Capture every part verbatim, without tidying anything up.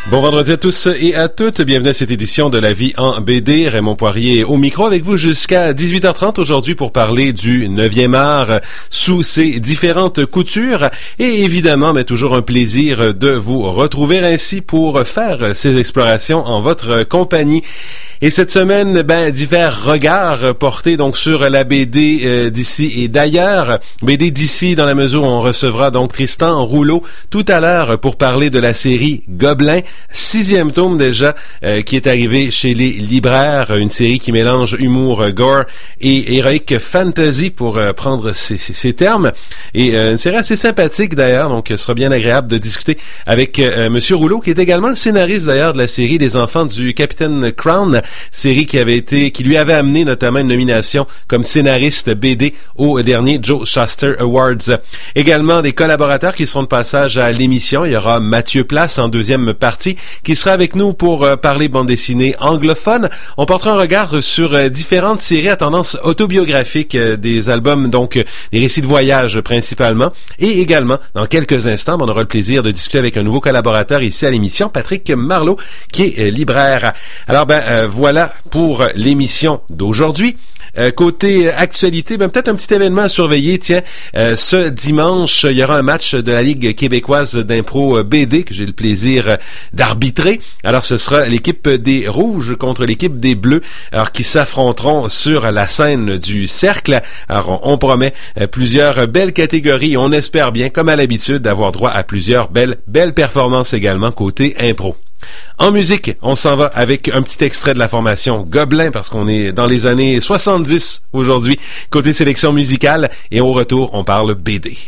Bon vendredi à tous et à toutes. Bienvenue à cette édition de La Vie en B D. Raymond Poirier au micro avec vous jusqu'à dix-huit heures trente aujourd'hui pour parler du neuvième art sous ses différentes coutures. Et évidemment, mais toujours un plaisir de vous retrouver ainsi pour faire ces explorations en votre compagnie. Et cette semaine, ben, divers regards portés donc sur la B D euh, d'ici et d'ailleurs. B D d'ici dans la mesure où on recevra donc Tristan Rouleau tout à l'heure pour parler de la série Gobelins. Sixième tome déjà euh, qui est arrivé chez les libraires, une série qui mélange humour, euh, gore et héroïque fantasy pour euh, prendre ces, ces, ces termes. Et euh, une série assez sympathique d'ailleurs, donc ce sera bien agréable de discuter avec euh, Monsieur Rouleau qui est également le scénariste d'ailleurs de la série des enfants du Capitaine Crown, série qui avait été, qui lui avait amené notamment une nomination comme scénariste B D au dernier Joe Shuster Awards. Également des collaborateurs qui seront de passage à l'émission. Il y aura Mathieu Place en deuxième partie qui sera avec nous pour euh, parler bande dessinée anglophone. On portera un regard sur euh, différentes séries à tendance autobiographique, euh, des albums, donc euh, des récits de voyage principalement. Et également, dans quelques instants, on aura le plaisir de discuter avec un nouveau collaborateur ici à l'émission, Patrick Marleau, qui est euh, libraire. Alors ben euh, voilà pour l'émission d'aujourd'hui. Euh, côté actualité, ben peut-être un petit événement à surveiller. Tiens, euh, ce dimanche, il y aura un match de la Ligue québécoise d'impro B D que j'ai le plaisir euh, d'arbitrer. Alors, ce sera l'équipe des Rouges contre l'équipe des Bleus, alors qui s'affronteront sur la scène du Cercle. Alors, on, on promet euh, plusieurs belles catégories. On espère bien, comme à l'habitude, d'avoir droit à plusieurs belles, belles performances également côté impro. En musique, on s'en va avec un petit extrait de la formation Gobelins parce qu'on est dans les années soixante-dix aujourd'hui, côté sélection musicale, et au retour, on parle B D.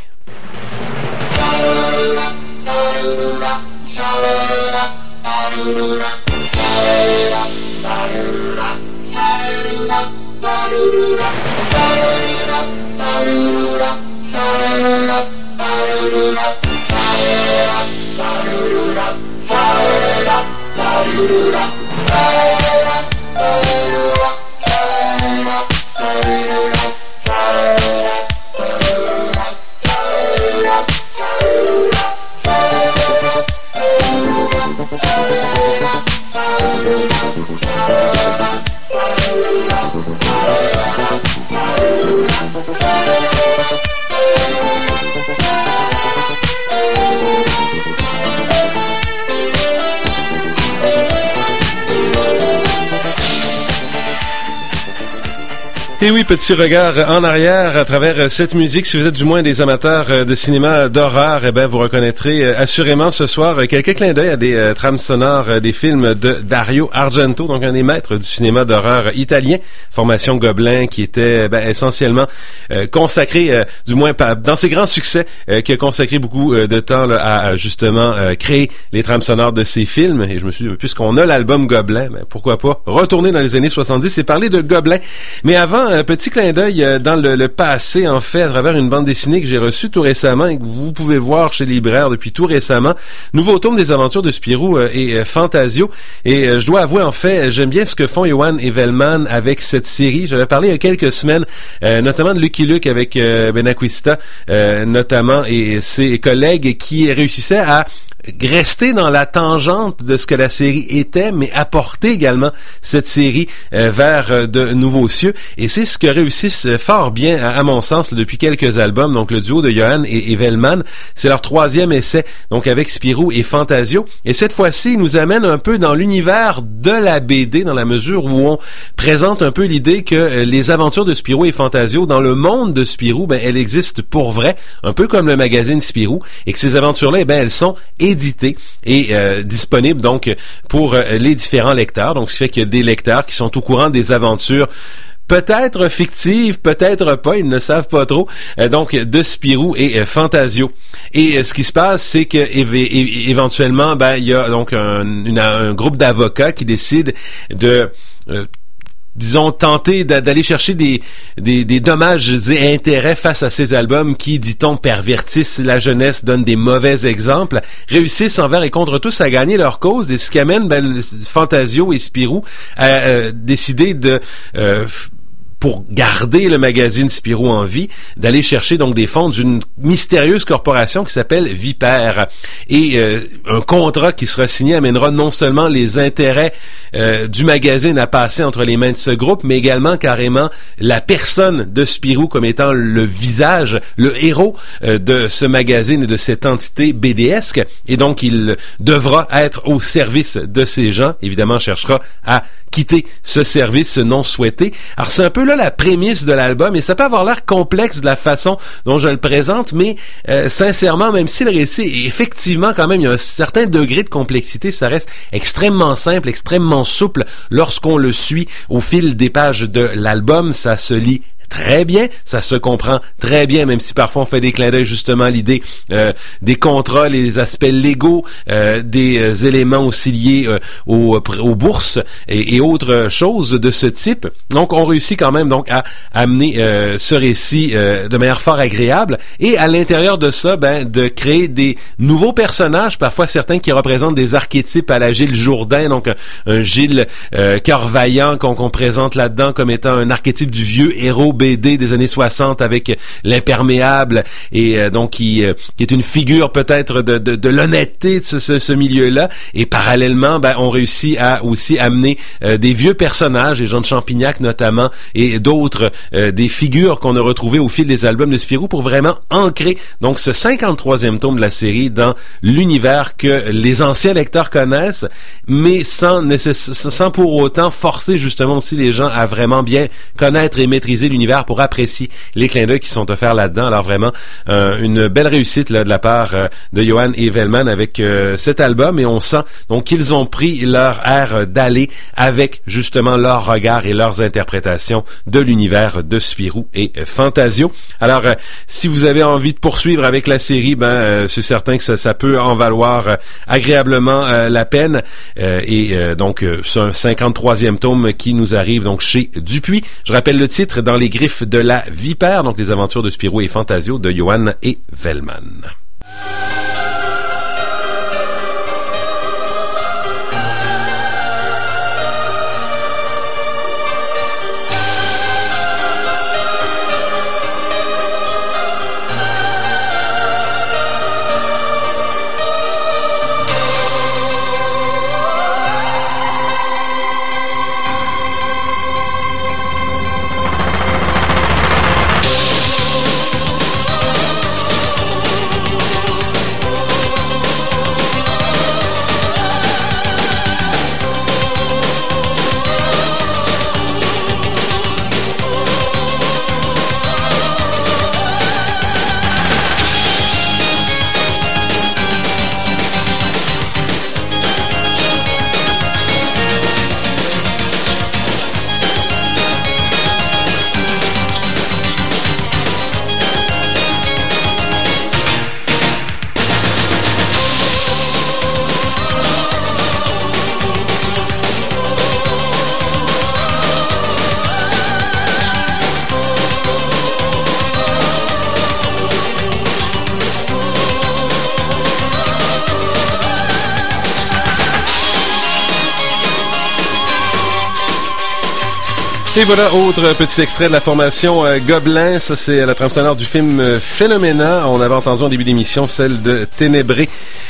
Et oui, petit regard en arrière à travers cette musique. Si vous êtes du moins des amateurs de cinéma d'horreur, eh ben vous reconnaîtrez assurément ce soir quelques clins d'œil à des euh, trames sonores des films de Dario Argento, donc un des maîtres du cinéma d'horreur italien. Formation Gobelins qui était ben, essentiellement euh, consacré, euh, du moins dans ses grands succès, euh, qui a consacré beaucoup euh, de temps là, à justement euh, créer les trames sonores de ces films. Et je me suis dit, puisqu'on a l'album Gobelins, ben, pourquoi pas retourner dans les années soixante-dix et parler de Gobelins. Mais avant, un petit clin d'œil dans le, le passé, en fait, à travers une bande dessinée que j'ai reçue tout récemment et que vous pouvez voir chez les libraires depuis tout récemment. Nouveau tome des aventures de Spirou euh, et euh, Fantasio. Et euh, je dois avouer, en fait, j'aime bien ce que font Johan et Velman avec cette série. J'avais parlé il y a quelques semaines, euh, notamment de Lucky Luke avec euh, Benacquista, euh, notamment, et ses collègues qui réussissaient à rester dans la tangente de ce que la série était, mais apporter également cette série euh, vers euh, de nouveaux cieux. Et c'est ce que réussissent fort bien, à, à mon sens, depuis quelques albums. Donc, le duo de Johan et, et Velman, c'est leur troisième essai, donc avec Spirou et Fantasio. Et cette fois-ci, ils nous amènent un peu dans l'univers de la B D, dans la mesure où on présente un peu l'idée que euh, les aventures de Spirou et Fantasio, dans le monde de Spirou, ben, elles existent pour vrai, un peu comme le magazine Spirou, et que ces aventures-là, ben, elles sont édité et euh, disponible donc pour euh, les différents lecteurs. Donc, ce qui fait qu'il y a des lecteurs qui sont au courant des aventures peut-être fictives, peut-être pas, ils ne savent pas trop, euh, donc de Spirou et euh, Fantasio. Et euh, ce qui se passe, c'est que éve- éventuellement, ben il y a donc un, une, un groupe d'avocats qui décide de euh, disons, tenter d'aller chercher des, des, des dommages et intérêts face à ces albums qui, dit-on, pervertissent la jeunesse, donnent des mauvais exemples, réussissent envers et contre tous à gagner leur cause, et ce qui amène ben, Fantasio et Spirou à euh, décider de... Euh, pour garder le magazine Spirou en vie, d'aller chercher donc des fonds d'une mystérieuse corporation qui s'appelle Vipère. Et euh, un contrat qui sera signé amènera non seulement les intérêts euh, du magazine à passer entre les mains de ce groupe, mais également carrément la personne de Spirou comme étant le visage, le héros euh, de ce magazine et de cette entité bédéesque. Et donc, il devra être au service de ces gens. Évidemment, cherchera à quitter ce service non souhaité. Alors, c'est un peu là la prémisse de l'album, et ça peut avoir l'air complexe de la façon dont je le présente, mais euh, sincèrement, même si le récit est effectivement quand même, il y a un certain degré de complexité, ça reste extrêmement simple, extrêmement souple lorsqu'on le suit au fil des pages de l'album. Ça se lit très bien, ça se comprend très bien, même si parfois on fait des clins d'œil justement à l'idée euh, des contrats, les aspects légaux, euh, des euh, éléments aussi liés euh, aux, aux bourses et, et autres choses de ce type. Donc on réussit quand même donc à amener euh, ce récit euh, de manière fort agréable, et à l'intérieur de ça, ben de créer des nouveaux personnages, parfois certains qui représentent des archétypes à la Gilles Jourdain, donc un, un Gilles euh, cœur vaillant qu'on, qu'on présente là-dedans comme étant un archétype du vieux héros B D des années soixante avec l'imperméable, et euh, donc qui, euh, qui est une figure peut-être de, de, de l'honnêteté de ce, ce, ce milieu-là. Et parallèlement, ben, on réussit à aussi amener euh, des vieux personnages, les gens de Champignac notamment, et d'autres euh, des figures qu'on a retrouvées au fil des albums de Spirou pour vraiment ancrer donc ce cinquante-troisième tome de la série dans l'univers que les anciens lecteurs connaissent, mais sans, nécess- sans pour autant forcer justement aussi les gens à vraiment bien connaître et maîtriser l'univers pour apprécier les clins d'œil qui sont offerts là-dedans. Alors vraiment, euh, une belle réussite là, de la part euh, de Johan Evelman avec euh, cet album, et on sent donc qu'ils ont pris leur air d'aller avec justement leur regard et leurs interprétations de l'univers de Spirou et euh, Fantasio. Alors, euh, si vous avez envie de poursuivre avec la série, ben euh, c'est certain que ça, ça peut en valoir euh, agréablement euh, la peine. Euh, et euh, donc, euh, c'est un cinquante-troisième tome qui nous arrive donc chez Dupuis. Je rappelle le titre, Dans les griffes de la vipère, donc les aventures de Spirou et Fantasio de Johan Evelman. Et voilà, autre petit extrait de la formation euh, Gobelin. Ça, c'est la trame sonore du film euh, Phénoména. On avait entendu en début d'émission celle de Ténébré.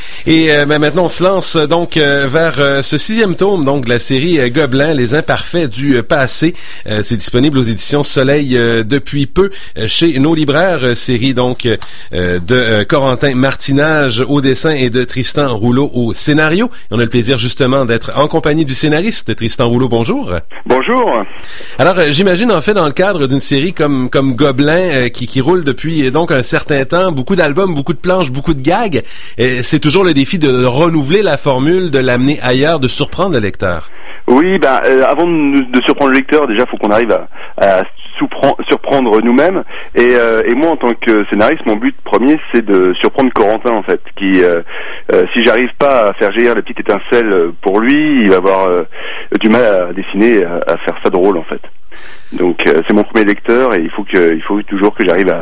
Et euh, ben maintenant, on se lance donc euh, vers euh, ce sixième tome donc de la série euh, Gobelin, les imparfaits du euh, passé. Euh, c'est disponible aux éditions Soleil euh, depuis peu euh, chez nos libraires. Euh, série donc euh, de euh, Corentin Martinage au dessin et de Tristan Rouleau au scénario. Et on a le plaisir justement d'être en compagnie du scénariste Tristan Rouleau. Bonjour. Bonjour. Alors, euh, j'imagine en fait dans le cadre d'une série comme comme Gobelin euh, qui qui roule depuis euh, donc un certain temps, beaucoup d'albums, beaucoup de planches, beaucoup de gags. Euh, c'est toujours le défi de renouveler la formule, de l'amener ailleurs, de surprendre le lecteur. Oui, ben euh, avant de, de surprendre le lecteur, déjà faut qu'on arrive à, à surprendre nous-mêmes. Et, euh, et moi, en tant que scénariste, mon but premier, c'est de surprendre Corentin, en fait. Qui, euh, euh, si j'arrive pas à faire jaillir la petite étincelle pour lui, il va avoir euh, du mal à dessiner, à, à faire ça drôle, en fait. Donc, euh, c'est mon premier lecteur, et il faut que, il faut toujours que j'arrive à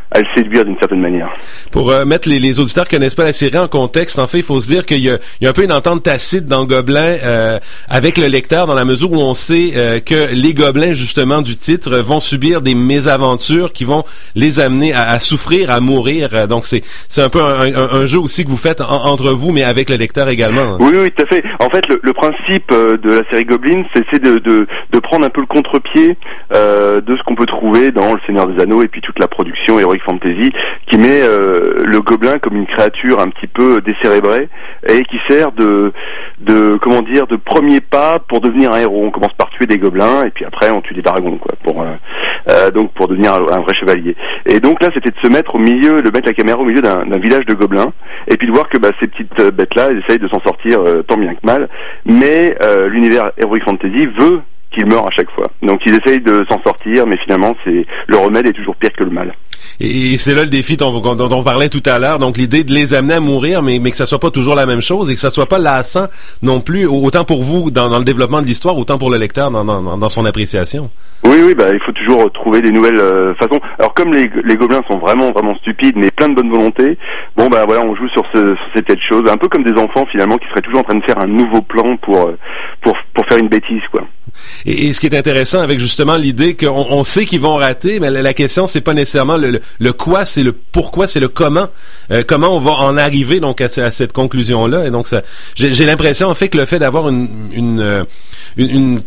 à le séduire d'une certaine manière. Pour euh, mettre les, les auditeurs qui connaissent pas la série en contexte, en fait, il faut se dire qu'il y a, il y a un peu une entente tacite dans Gobelins euh, avec le lecteur, dans la mesure où on sait euh, que les gobelins, justement, du titre, vont subir des mésaventures qui vont les amener à, à souffrir, à mourir. Donc, c'est c'est un peu un, un, un jeu aussi que vous faites en, entre vous, mais avec le lecteur également. Oui, oui, tout à fait. En fait, le, le principe de la série Goblins, c'est, c'est de, de, de prendre un peu le contre-pied euh, de ce qu'on peut trouver dans Le Seigneur des Anneaux et puis toute la production Heroic Fantasy, qui met euh, le gobelin comme une créature un petit peu décérébrée et qui sert de, de comment dire, de premier pas pour devenir un héros. On commence par tuer des gobelins et puis après on tue des dragons, quoi, pour euh, euh, donc pour devenir un, un vrai chevalier. Et donc là, c'était de se mettre au milieu, de mettre la caméra au milieu d'un, d'un village de gobelins et puis de voir que bah, ces petites bêtes-là, elles essayent de s'en sortir euh, tant bien que mal, mais euh, l'univers Heroic Fantasy veut qu'ils meurent à chaque fois. Donc ils essayent de s'en sortir, mais finalement, c'est le remède est toujours pire que le mal. Et c'est là le défi dont, dont on parlait tout à l'heure, donc l'idée de les amener à mourir, mais, mais que ça soit pas toujours la même chose et que ça soit pas lassant non plus, autant pour vous dans, dans le développement de l'histoire, autant pour le lecteur dans, dans, dans son appréciation. Oui, oui, bah il faut toujours trouver des nouvelles euh, façons. Alors comme les, les gobelins sont vraiment, vraiment stupides, mais plein de bonne volonté, bon bah voilà, on joue sur, ce, sur ces petites choses, un peu comme des enfants finalement qui seraient toujours en train de faire un nouveau plan pour pour pour faire une bêtise, quoi. Et, et ce qui est intéressant avec justement l'idée qu'on on sait qu'ils vont rater, mais la, la question c'est pas nécessairement le, le, le quoi, c'est le pourquoi, c'est le comment. Euh, comment on va en arriver donc à, à cette conclusion-là. Et donc ça, j'ai, j'ai l'impression en fait que le fait d'avoir une une une, une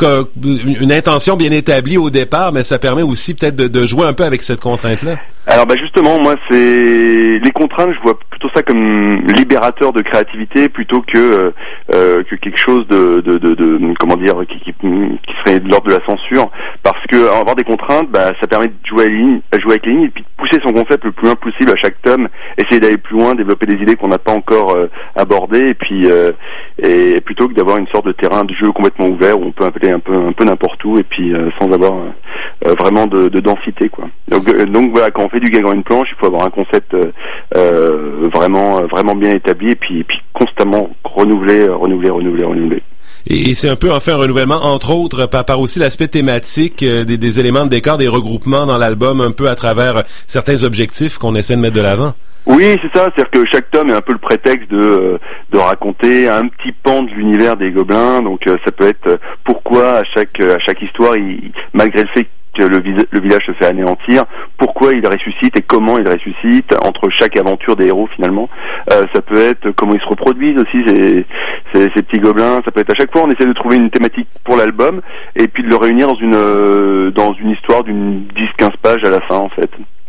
une intention bien établie au départ, mais ça permet aussi peut-être de, de jouer un peu avec cette contrainte-là. Alors bah justement, moi c'est les contraintes, je vois plutôt ça comme libérateur de créativité plutôt que euh, que quelque chose de, de, de, de comment dire qui, qui, qui serait de l'ordre de la censure, parce que avoir des contraintes, bah ça permet de jouer à, ligne, à jouer avec les lignes et puis de pousser son concept le plus loin possible à chaque tome, essayer d'aller plus loin, développer des idées qu'on n'a pas encore euh, abordées et puis euh, et plutôt que d'avoir une sorte de terrain de jeu complètement ouvert où on peut appeler un peu un peu n'importe où et puis euh, sans avoir euh, vraiment de, de densité, quoi. Donc, euh, donc voilà, quand on fait du gag en une planche, il faut avoir un concept euh, euh, vraiment vraiment bien établi et puis, et puis constamment renouveler, renouveler, renouveler, renouveler. Et c'est un peu en fait un renouvellement, entre autres, par, par aussi l'aspect thématique, euh, des, des éléments de décor, des regroupements dans l'album, un peu à travers euh, certains objectifs qu'on essaie de mettre de l'avant. Oui, c'est ça, c'est-à-dire que chaque tome est un peu le prétexte de de raconter un petit pan de l'univers des gobelins, donc euh, ça peut être euh, pourquoi à chaque à chaque histoire, il, malgré le fait que le, le village se fait anéantir, pourquoi il ressuscite et comment il ressuscite entre chaque aventure des héros finalement. Euh, ça peut être comment ils se reproduisent aussi, ces, ces, ces petits gobelins. Ça peut être à chaque fois on essaie de trouver une thématique pour l'album et puis de le réunir dans une euh, dans une histoire d'une dix quinze pages à la fin en fait.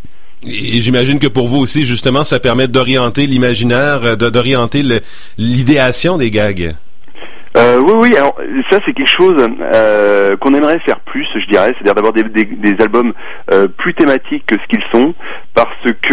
Et j'imagine que pour vous aussi, justement, ça permet d'orienter l'imaginaire, de, d'orienter le, l'idéation des gags. Euh, oui, oui. Alors ça, c'est quelque chose euh, qu'on aimerait faire plus, je dirais, c'est-à-dire d'avoir des, des, des albums euh, plus thématiques que ce qu'ils sont, parce que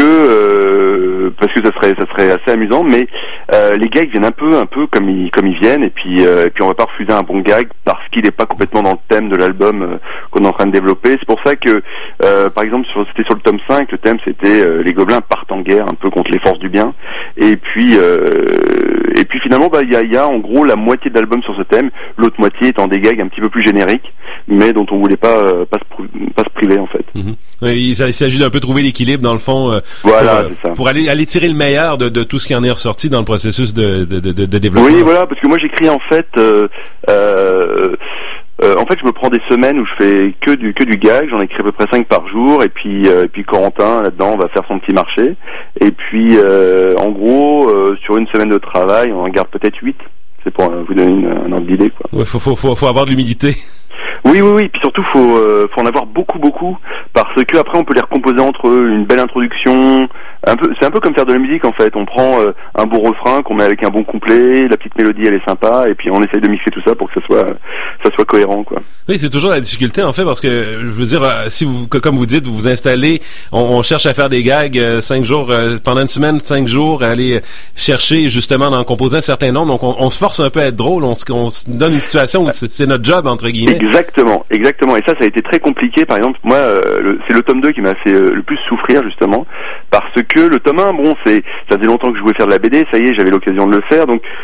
euh, parce que ça serait ça serait assez amusant. Mais euh, les gags viennent un peu un peu comme ils comme ils viennent, et puis euh, et puis on va pas refuser un bon gag parce qu'il n'est pas complètement dans le thème de l'album euh, qu'on est en train de développer. C'est pour ça que euh, par exemple sur, c'était sur le tome cinq, le thème c'était euh, les gobelins partent en guerre un peu contre les forces du bien, et puis euh, et puis finalement bah il y a, y a en gros la moitié de l'album sur ce thème, l'autre moitié étant des gags un petit peu plus génériques, mais dont on voulait pas euh, pas, se, pas se priver en fait. Mm-hmm. Oui, il s'agit d'un peu trouver l'équilibre dans le fond, euh, voilà, pour, c'est ça. pour aller aller tirer le meilleur de, de tout ce qui en est ressorti dans le processus de de, de, de développement. Oui, voilà, parce que moi j'écris en fait euh, euh, Euh, en fait, je me prends des semaines où je fais que du que du gag. J'en écris à peu près cinq par jour. Et puis, euh, et puis Corentin là-dedans va faire son petit marché. Et puis, euh, en gros, euh, sur une semaine de travail, on en garde peut-être huit. C'est pour euh, vous donner une, un ordre d'idée, quoi. Ouais, faut faut faut faut avoir de l'humilité. Oui, oui, oui. Puis surtout, faut euh, faut en avoir beaucoup, beaucoup, parce que après, on peut les recomposer entre eux. Une belle introduction. Un peu, c'est un peu comme faire de la musique en fait. On prend euh, un bon refrain qu'on met avec un bon couplet, la petite mélodie elle est sympa, et puis on essaye de mixer tout ça pour que ça soit ça soit cohérent, quoi. Oui, c'est toujours la difficulté en fait, parce que je veux dire, si vous, comme vous dites, vous vous installez, on, on cherche à faire des gags euh, cinq jours euh, pendant une semaine, cinq jours, à aller chercher justement d'en composer un certain nombre. Donc on, on se force un peu à être drôle, on se, on se donne une situation où c'est, c'est notre job entre guillemets. Exactement, exactement. Et ça, ça a été très compliqué. Par exemple, moi, euh, le, c'est le tome deux qui m'a fait euh, le plus souffrir justement, parce que le tome un, bon, c'est ça faisait longtemps que je voulais faire de la B D, ça y est, j'avais l'occasion de le faire, donc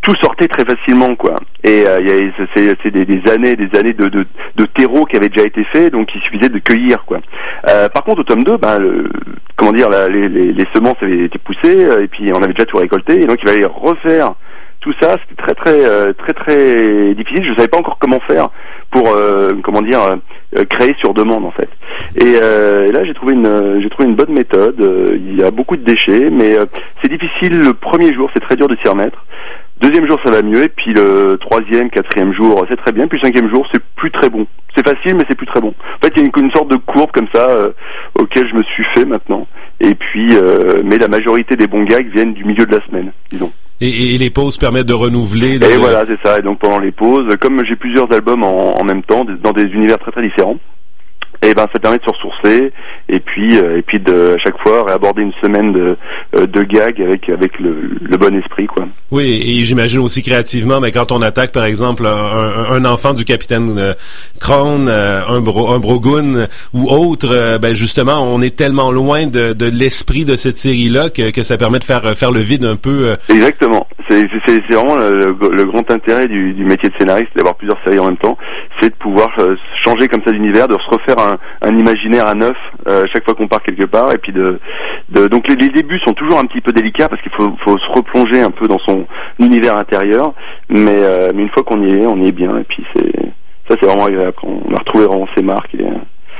tout sortait très facilement, quoi. Et euh, y a, c'est, c'est des, des années, des années de, de, de terreau qui avaient déjà été fait, donc il suffisait de cueillir, quoi. Euh, par contre, au tome deux, ben, le, comment dire, la, les, les, les semences avaient été poussées, et puis on avait déjà tout récolté, et donc il fallait refaire tout ça. C'était très très euh, très très difficile. Je savais pas encore comment faire pour euh, comment dire euh, créer sur demande, en fait. Et, euh, et là j'ai trouvé une j'ai trouvé une bonne méthode. Euh, il y a beaucoup de déchets, mais euh, c'est difficile le premier jour, c'est très dur de s'y remettre. Deuxième jour, ça va mieux, et puis le troisième, quatrième jour, c'est très bien. Puis le cinquième jour, c'est plus très bon. C'est facile, mais c'est plus très bon. En fait, il y a une, une sorte de courbe comme ça euh, auquel je me suis fait maintenant. Et puis, euh, mais la majorité des bons gags viennent du milieu de la semaine, disons. Et, et les pauses permettent de renouveler. De... Et voilà, c'est ça. Et donc pendant les pauses, comme j'ai plusieurs albums en, en même temps, dans des univers très très différents, et ben ça permet de se ressourcer et puis euh, et puis de à chaque fois réaborder une semaine de euh, de gags avec avec le, le bon esprit, quoi. Oui, et j'imagine aussi créativement, mais quand on attaque par exemple un, un enfant du capitaine euh, Krone, euh, un bro, un Brogun ou autre, euh, ben justement on est tellement loin de, de l'esprit de cette série-là que, que ça permet de faire faire le vide un peu. Euh... Exactement. C'est c'est c'est vraiment le, le grand intérêt du, du métier de scénariste, d'avoir plusieurs séries en même temps, c'est de pouvoir euh, changer comme ça d'univers, de se refaire un, un imaginaire à neuf euh, chaque fois qu'on part quelque part, et puis de, de donc les, les débuts sont toujours un petit peu délicats parce qu'il faut, faut se replonger un peu dans son univers intérieur, mais, euh, mais une fois qu'on y est, on y est bien, et puis c'est ça c'est vraiment agréable. On a retrouvé vraiment ses marques. Et,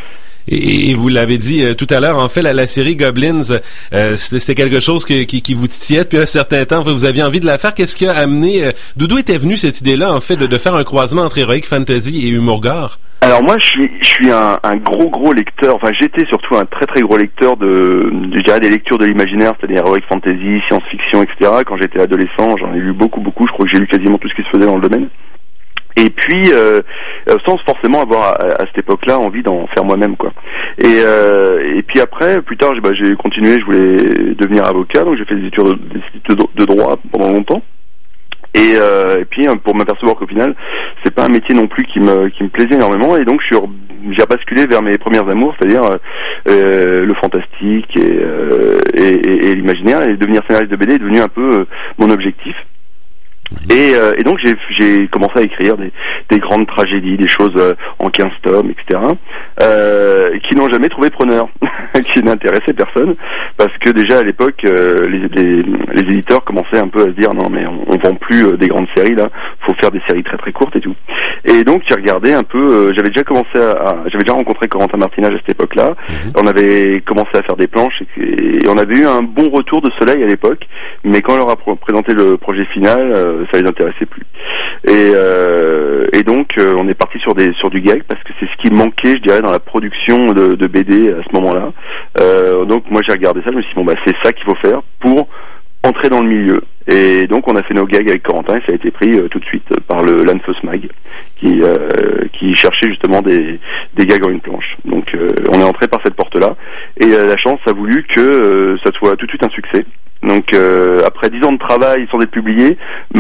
Et, et vous l'avez dit euh, tout à l'heure, en fait, la, la série Goblins, euh, c'était, c'était quelque chose que, qui, qui vous titillait depuis un certain temps. Vous aviez envie de la faire. Qu'est-ce qui a amené... Euh, d'où était venue cette idée-là, en fait, de, de faire un croisement entre Heroic Fantasy et humour gore? Alors moi, je suis, je suis un, un gros gros lecteur. Enfin, j'étais surtout un très très gros lecteur de, je dirais, des lectures de l'imaginaire, c'est-à-dire Heroic Fantasy, science-fiction, et cetera. Quand j'étais adolescent, j'en ai lu beaucoup beaucoup. Je crois que j'ai lu quasiment tout ce qui se faisait dans le domaine. Et puis, euh, sans forcément avoir à, à cette époque-là envie d'en faire moi-même, quoi. Et, euh, et puis après, plus tard, j'ai, bah, j'ai continué. Je voulais devenir avocat, donc j'ai fait des études de, des études de droit pendant longtemps. Et, euh, et puis pour m'apercevoir qu'au final, c'est pas un métier non plus qui me qui me plaisait énormément. Et donc, je suis j'ai basculé vers mes premières amours, c'est-à-dire euh, le fantastique et, euh, et, et, et l'imaginaire. Et devenir scénariste de B D est devenu un peu euh, mon objectif. Et, euh, et donc j'ai, j'ai commencé à écrire des, des grandes tragédies, des choses euh, en quinze tomes, et cetera, euh, qui n'ont jamais trouvé preneur, qui n'intéressaient personne, parce que déjà à l'époque, euh, les, les, les éditeurs commençaient un peu à se dire non mais on, on vend plus euh, des grandes séries là, faut faire des séries très très courtes et tout. Et donc j'ai regardé un peu, euh, j'avais déjà commencé à, à j'avais déjà rencontré Corentin Martinage à cette époque-là, mmh. On avait commencé à faire des planches et, et on avait eu un bon retour de Soleil à l'époque, mais quand on leur a pr- présenté le projet final, euh, ça les intéressait plus. Et, euh, et donc euh, on est parti sur des sur du gag parce que c'est ce qui manquait, je dirais, dans la production de, de B D à ce moment-là. Euh, donc moi j'ai regardé ça, je me suis dit bon bah c'est ça qu'il faut faire pour entrer dans le milieu. Et donc on a fait nos gags avec Corentin et ça a été pris euh, tout de suite par le l'Anfos Mag qui euh, qui cherchait justement des des gags en une planche. Donc euh, on est entré par cette porte-là et euh, la chance a voulu que euh, ça soit tout de suite un succès. Donc euh, après dix ans de travail sans être publié,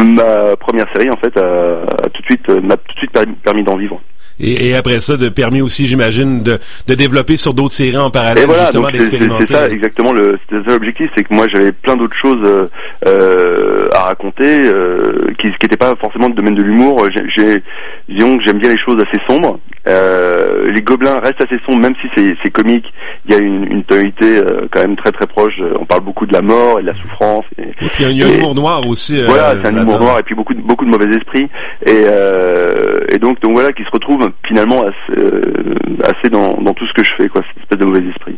ma première série en fait a, a tout de suite m'a tout de suite permis, permis d'en vivre. Et, et après ça, de permis aussi, j'imagine, de, de développer sur d'autres séries en parallèle, voilà, justement, donc d'expérimenter. C'est, c'est ça, exactement. Le, c'était ça l'objectif, c'est que moi, j'avais plein d'autres choses euh, euh, à raconter, euh, qui n'étaient pas forcément du domaine de l'humour. J'ai, j'ai, disons que j'aime bien les choses assez sombres. Euh, les Gobelins restent assez sombres, même si c'est, c'est comique. Il y a une, une tonalité euh, quand même très très proche. On parle beaucoup de la mort et de la souffrance. Et, et puis il y a un humour noir aussi. Euh, voilà, c'est un humour noir et puis beaucoup de, beaucoup de mauvais esprits. Et, euh, et donc donc voilà, qui se retrouve finalement assez, euh, assez dans, dans tout ce que je fais, quoi, cette espèce de mauvais esprit.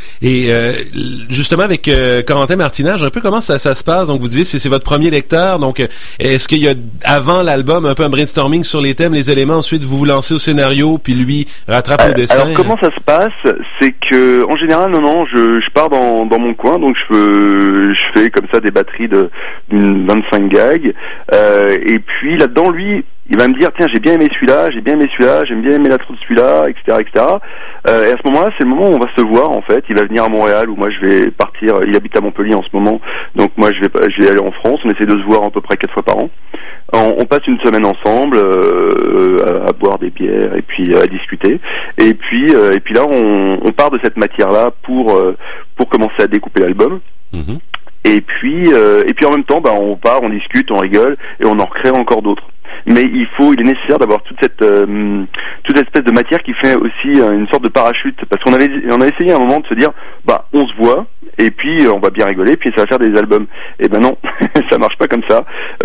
Et euh, justement avec euh, Corentin Martinage, un peu comment ça, ça se passe? Donc vous disiez c'est, c'est votre premier lecteur, donc est-ce qu'il y a avant l'album un peu un brainstorming sur les thèmes, les éléments, ensuite vous vous lancez au scénario, puis lui rattrape euh, au dessin? Alors comment ça se passe? C'est que en général non non, je, je pars dans, dans mon coin, donc je peux, je fais comme ça des batteries de d'une vingt-cinq gags, euh, et puis là-dedans lui il va me dire tiens j'ai bien aimé celui-là, j'ai bien aimé celui-là, j'aime bien aimé l'intro de celui-là, et cetera, et cetera. Euh, et à ce moment-là, c'est le moment où on va se voir en fait. Il va venir à Montréal, où moi je vais partir. Il habite à Montpellier en ce moment, donc moi je vais je vais aller en France. On essaie de se voir à peu près quatre fois par an. On, on passe une semaine ensemble euh, à, à boire des bières et puis à discuter. Et puis euh, et puis là on, on part de cette matière-là pour euh, pour commencer à découper l'album. Mm-hmm. et puis euh, et puis en même temps, bah, on part, on discute, on rigole, et on en recrée encore d'autres. Mais il faut, il est nécessaire d'avoir toute cette euh, toute cette espèce de matière qui fait aussi euh, une sorte de parachute, parce qu'on avait on a essayé à un moment de se dire, bah on se voit et puis euh, on va bien rigoler, puis ça va faire des albums. Et ben non, ça marche pas comme ça.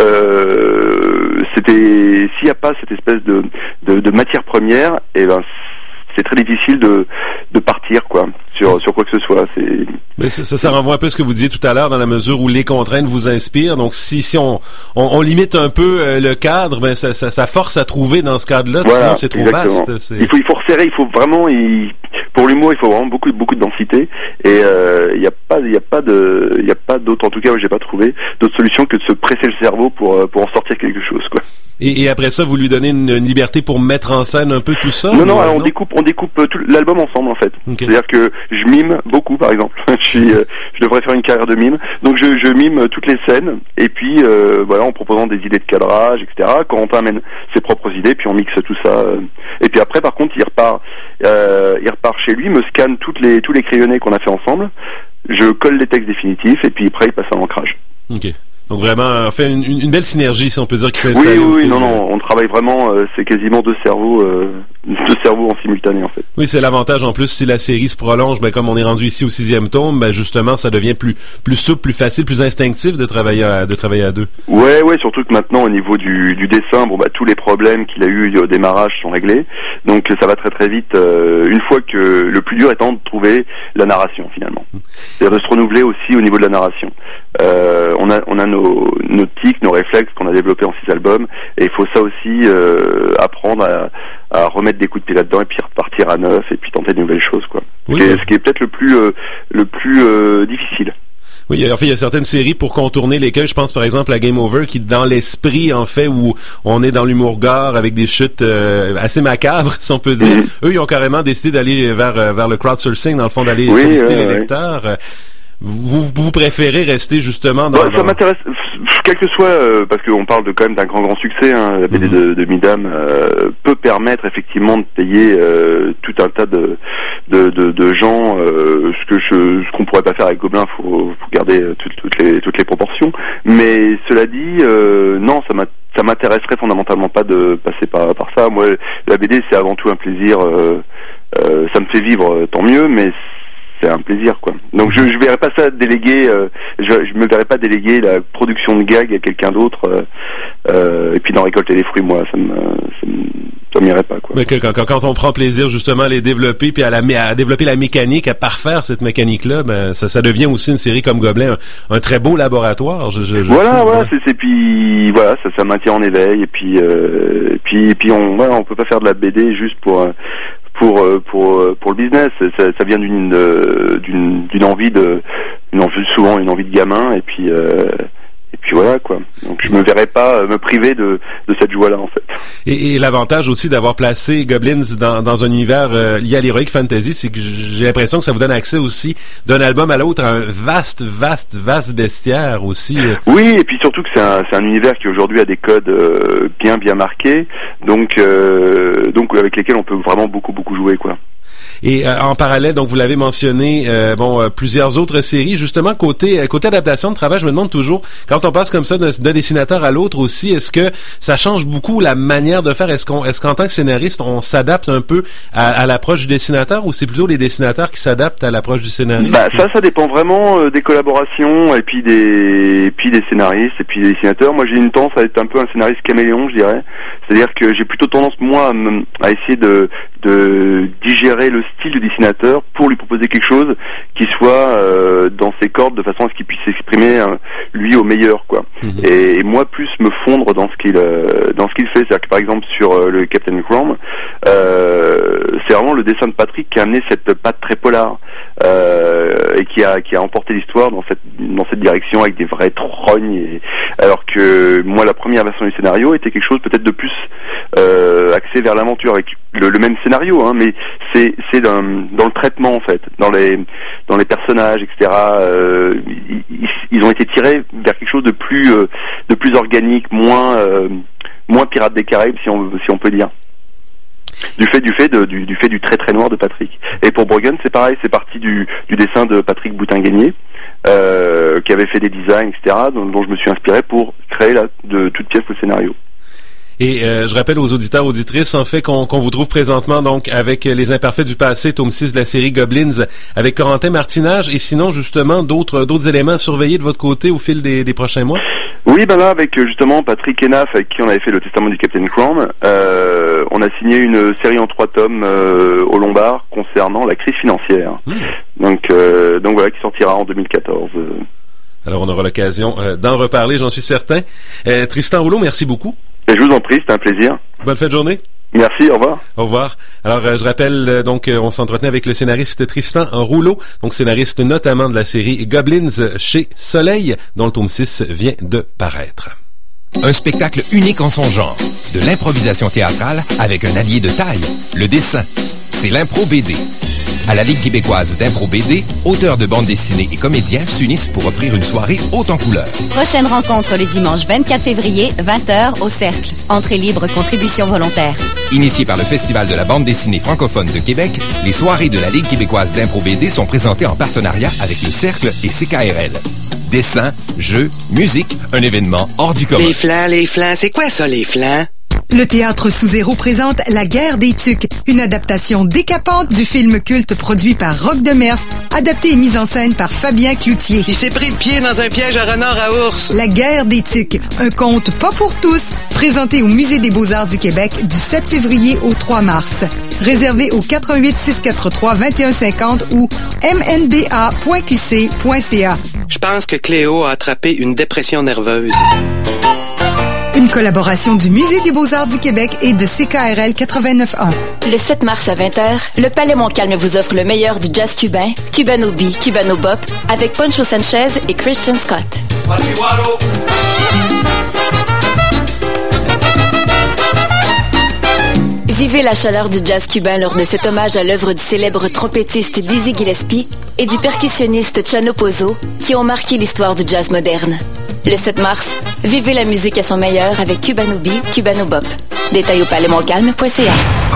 Euh, c'était s'il n'y a pas cette espèce de de, de matière première, et ben c'est très difficile de de partir quoi sur sur quoi que ce soit. C'est mais ça, ça, ça renvoie un peu à ce que vous disiez tout à l'heure, dans la mesure où les contraintes vous inspirent. Donc si si on on, on limite un peu euh, le cadre, ben ça, ça ça force à trouver dans ce cadre-là. Voilà, sinon c'est trop exactement. Vaste. C'est... Il faut il faut resserrer. Il faut vraiment il, pour l'humour il faut vraiment beaucoup beaucoup de densité, et euh, il y a pas il y a pas de il y a pas d'autre, en tout cas j'ai pas trouvé d'autre solution que de se presser le cerveau pour pour en sortir quelque chose quoi. Et, et après ça, vous lui donnez une, une liberté pour mettre en scène un peu tout ça? Non, non, alors on découpe, on découpe tout l'album ensemble en fait. Okay. C'est-à-dire que je mime beaucoup, par exemple. je suis, euh, je devrais faire une carrière de mime. Donc je, je mime toutes les scènes, et puis euh, voilà, en proposant des idées de cadrage, et cetera. Corentin amène ses propres idées, puis on mixe tout ça. Euh, et puis après, par contre, il repart, euh, il repart chez lui, me scanne toutes les tous les crayonnés qu'on a fait ensemble. Je colle les textes définitifs, et puis après, il passe à l'ancrage. Ok. Donc vraiment, en fait, une, une belle synergie, si on peut dire, qui s'installe. Oui, oui, oui, non, non, on travaille vraiment, euh, c'est quasiment deux cerveaux, euh, deux cerveaux en simultané, en fait. Oui, c'est l'avantage, en plus, si la série se prolonge, ben, comme on est rendu ici au sixième tome, ben, justement, ça devient plus, plus souple, plus facile, plus instinctif de travailler à, de travailler à deux. Ouais, ouais, surtout que maintenant, au niveau du, du dessin, bon, bah, tous les problèmes qu'il a eu au démarrage sont réglés. Donc, ça va très, très vite, euh, une fois que le plus dur étant de trouver la narration, finalement. Mmh. C'est-à-dire de se renouveler aussi au niveau de la narration. Euh, on a, on a nos, nos tics, nos réflexes qu'on a développés en six albums, et il faut ça aussi euh, apprendre à, à remettre des coups de pied là-dedans, et puis repartir à neuf, et puis tenter de nouvelles choses, quoi. Oui, ce, qui est, ce qui est peut-être le plus euh, le plus euh, difficile. Oui, en fait, il y a certaines séries pour contourner lesquelles, je pense par exemple à Game Over, qui dans l'esprit, en fait, où on est dans l'humour gore avec des chutes euh, assez macabres, si on peut dire. Mm-hmm. Eux, ils ont carrément décidé d'aller vers vers le crowdsourcing, dans le fond, d'aller oui, solliciter euh, les lecteurs. Oui. Vous, vous préférez rester justement dans... Bah, ça dans... m'intéresse, quel que soit, euh, parce qu'on parle de quand même d'un grand grand succès, hein, la B D mm-hmm. de, de Midam euh, peut permettre effectivement de payer euh, tout un tas de de, de, de gens, euh, ce que je, ce qu'on pourrait pas faire avec Gobelin, faut, faut garder toutes, toutes les toutes les proportions. Mais cela dit, euh, non, ça m'a ça m'intéresserait fondamentalement pas de passer par par ça. Moi, la B D c'est avant tout un plaisir. Euh, euh, ça me fait vivre, tant mieux, mais c'est un plaisir, quoi. Donc je je verrais pas ça déléguer, euh, je je me verrais pas déléguer la production de gags à quelqu'un d'autre, euh, euh, et puis d'en récolter les fruits, moi ça me ça, me, ça m'irait pas, quoi. Mais que, quand, quand on prend plaisir justement à les développer, puis à la à développer la mécanique, à parfaire cette mécanique là, ben ça ça devient aussi une série comme Gobelin, un, un très beau laboratoire. Je, je, je voilà, trouve, voilà, ouais. c'est c'est puis voilà, ça ça maintient en éveil, et puis euh, et puis et puis on voilà, on peut pas faire de la B D juste pour euh, pour pour pour le business. Ça, ça vient d'une d'une d'une envie de une envie, souvent une envie de gamin, et puis euh, et puis voilà, quoi. Donc je me verrais pas me priver de de cette joie-là, en fait. Et, et l'avantage aussi d'avoir placé Goblins dans dans un univers euh, lié à l'heroic fantasy, c'est que j'ai l'impression que ça vous donne accès aussi d'un album à l'autre à un vaste vaste vaste bestiaire aussi. Oui, et puis surtout que c'est un c'est un univers qui aujourd'hui a des codes euh, bien bien marqués, donc euh, donc avec lesquels on peut vraiment beaucoup beaucoup jouer, quoi. Et euh, en parallèle, donc vous l'avez mentionné, euh, bon, euh, plusieurs autres séries. Justement, côté euh, côté adaptation de travail, je me demande toujours, quand on passe comme ça d'un, d'un dessinateur à l'autre aussi, est-ce que ça change beaucoup la manière de faire? Est-ce qu'on, est-ce qu'en tant que scénariste, on s'adapte un peu à, à l'approche du dessinateur, ou c'est plutôt les dessinateurs qui s'adaptent à l'approche du scénariste? Bah ça, ça dépend vraiment euh, des collaborations, et puis des et puis des scénaristes, et puis des dessinateurs. Moi, j'ai une tendance à être un peu un scénariste caméléon, je dirais. C'est-à-dire que j'ai plutôt tendance, moi, à, me, à essayer de de digérer le style du dessinateur pour lui proposer quelque chose qui soit euh, dans ses cordes, de façon à ce qu'il puisse s'exprimer euh, lui au meilleur, quoi. Mm-hmm. Et, et moi plus me fondre dans ce qu'il euh, dans ce qu'il fait. C'est-à-dire que par exemple sur euh, le Captain Chrome, euh, c'est vraiment le dessin de Patrick qui a amené cette patte très polar, euh, et qui a qui a emporté l'histoire dans cette dans cette direction avec des vrais trognes. Et, alors que moi la première version du scénario était quelque chose peut-être de plus euh, axé vers l'aventure, avec le, le même scénario, hein, mais c'est c'est dans, dans le traitement, en fait, dans les dans les personnages, et cetera. Euh, ils, ils ont été tirés vers quelque chose de plus euh, de plus organique, moins euh, moins Pirates des Caraïbes, si on si on peut dire. Du fait du fait de, du, du fait du trait très noir de Patrick. Et pour Brogan, c'est pareil, c'est parti du, du dessin de Patrick Boutin-Gagné, euh, qui avait fait des designs, et cetera, dont, dont je me suis inspiré pour créer là de toute pièce le scénario. Et euh, je rappelle aux auditeurs, auditrices, en fait, qu'on, qu'on vous trouve présentement donc avec Les Imparfaits du passé, tome six de la série Goblins, avec Corentin Martinage, et sinon, justement, d'autres d'autres éléments à surveiller de votre côté au fil des, des prochains mois? Oui, ben là, avec justement Patrick Enaf, avec qui on avait fait le Testament du Capitaine Crown, euh, on a signé une série en trois tomes euh, au Lombard concernant la crise financière. Mmh. Donc, euh, donc voilà, qui sortira en deux mille quatorze. Alors, on aura l'occasion euh, d'en reparler, j'en suis certain. Euh, Tristan Rouleau, merci beaucoup. Et je vous en prie, c'était un plaisir. Bonne fin de journée. Merci, au revoir. Au revoir. Alors, euh, je rappelle, euh, donc, euh, on s'entretenait avec le scénariste Tristan Rouleau, donc scénariste notamment de la série Goblins chez Soleil, dont le tome six vient de paraître. Un spectacle unique en son genre. De l'improvisation théâtrale avec un allié de taille, le dessin. C'est l'impro B D. À la Ligue québécoise d'impro B D, auteurs de bandes dessinées et comédiens s'unissent pour offrir une soirée haute en couleurs. Prochaine rencontre le dimanche vingt-quatre février, vingt heures, au Cercle. Entrée libre, contribution volontaire. Initié par le Festival de la bande dessinée francophone de Québec, les soirées de la Ligue québécoise d'impro B D sont présentées en partenariat avec le Cercle et C K R L. Dessin, jeux, musique, un événement hors du commun. Les flans, les flans, c'est quoi ça, les flans? Le Théâtre sous zéro présente La guerre des tucs, une adaptation décapante du film culte produit par Roch Demers, adapté et mise en scène par Fabien Cloutier. Il s'est pris le pied dans un piège à renard à ours. La guerre des tucs, un conte pas pour tous, présenté au Musée des Beaux-Arts du Québec du sept février au trois mars. Réservé au quatre un huit six quatre trois vingt et un cinquante ou m n b a point q c point c a. Je pense que Cléo a attrapé une dépression nerveuse. Une collaboration du Musée des Beaux-Arts du Québec et de C K R L quatre-vingt-neuf un. Le sept mars à vingt heures, le Palais Montcalm vous offre le meilleur du jazz cubain, Cubano Bee, Cubano Bop, avec Poncho Sanchez et Christian Scott. Vivez la chaleur du jazz cubain lors de cet hommage à l'œuvre du célèbre trompettiste Dizzy Gillespie et du percussionniste Chano Pozo, qui ont marqué l'histoire du jazz moderne. Le sept mars, vivez la musique à son meilleur avec Cubano Bee, Cubano Bop. Détails au palais montcalm point c a.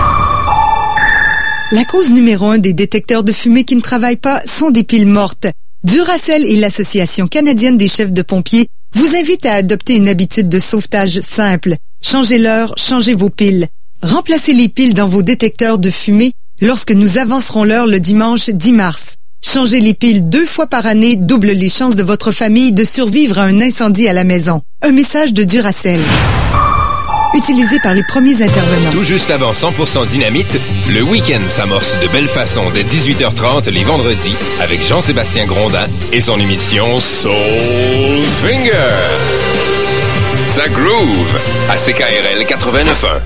La cause numéro un des détecteurs de fumée qui ne travaillent pas sont des piles mortes. Duracell et l'Association canadienne des chefs de pompiers vous invitent à adopter une habitude de sauvetage simple. Changez l'heure, changez vos piles. Remplacez les piles dans vos détecteurs de fumée lorsque nous avancerons l'heure le dimanche dix mars. Changer les piles deux fois par année double les chances de votre famille de survivre à un incendie à la maison. Un message de Duracell. Utilisé par les premiers intervenants. Tout juste avant cent pour cent Dynamite, le week-end s'amorce de belle façon dès dix-huit heures trente les vendredis avec Jean-Sébastien Grondin et son émission Soul Finger. Ça groove à C K R L quatre-vingt-neuf un.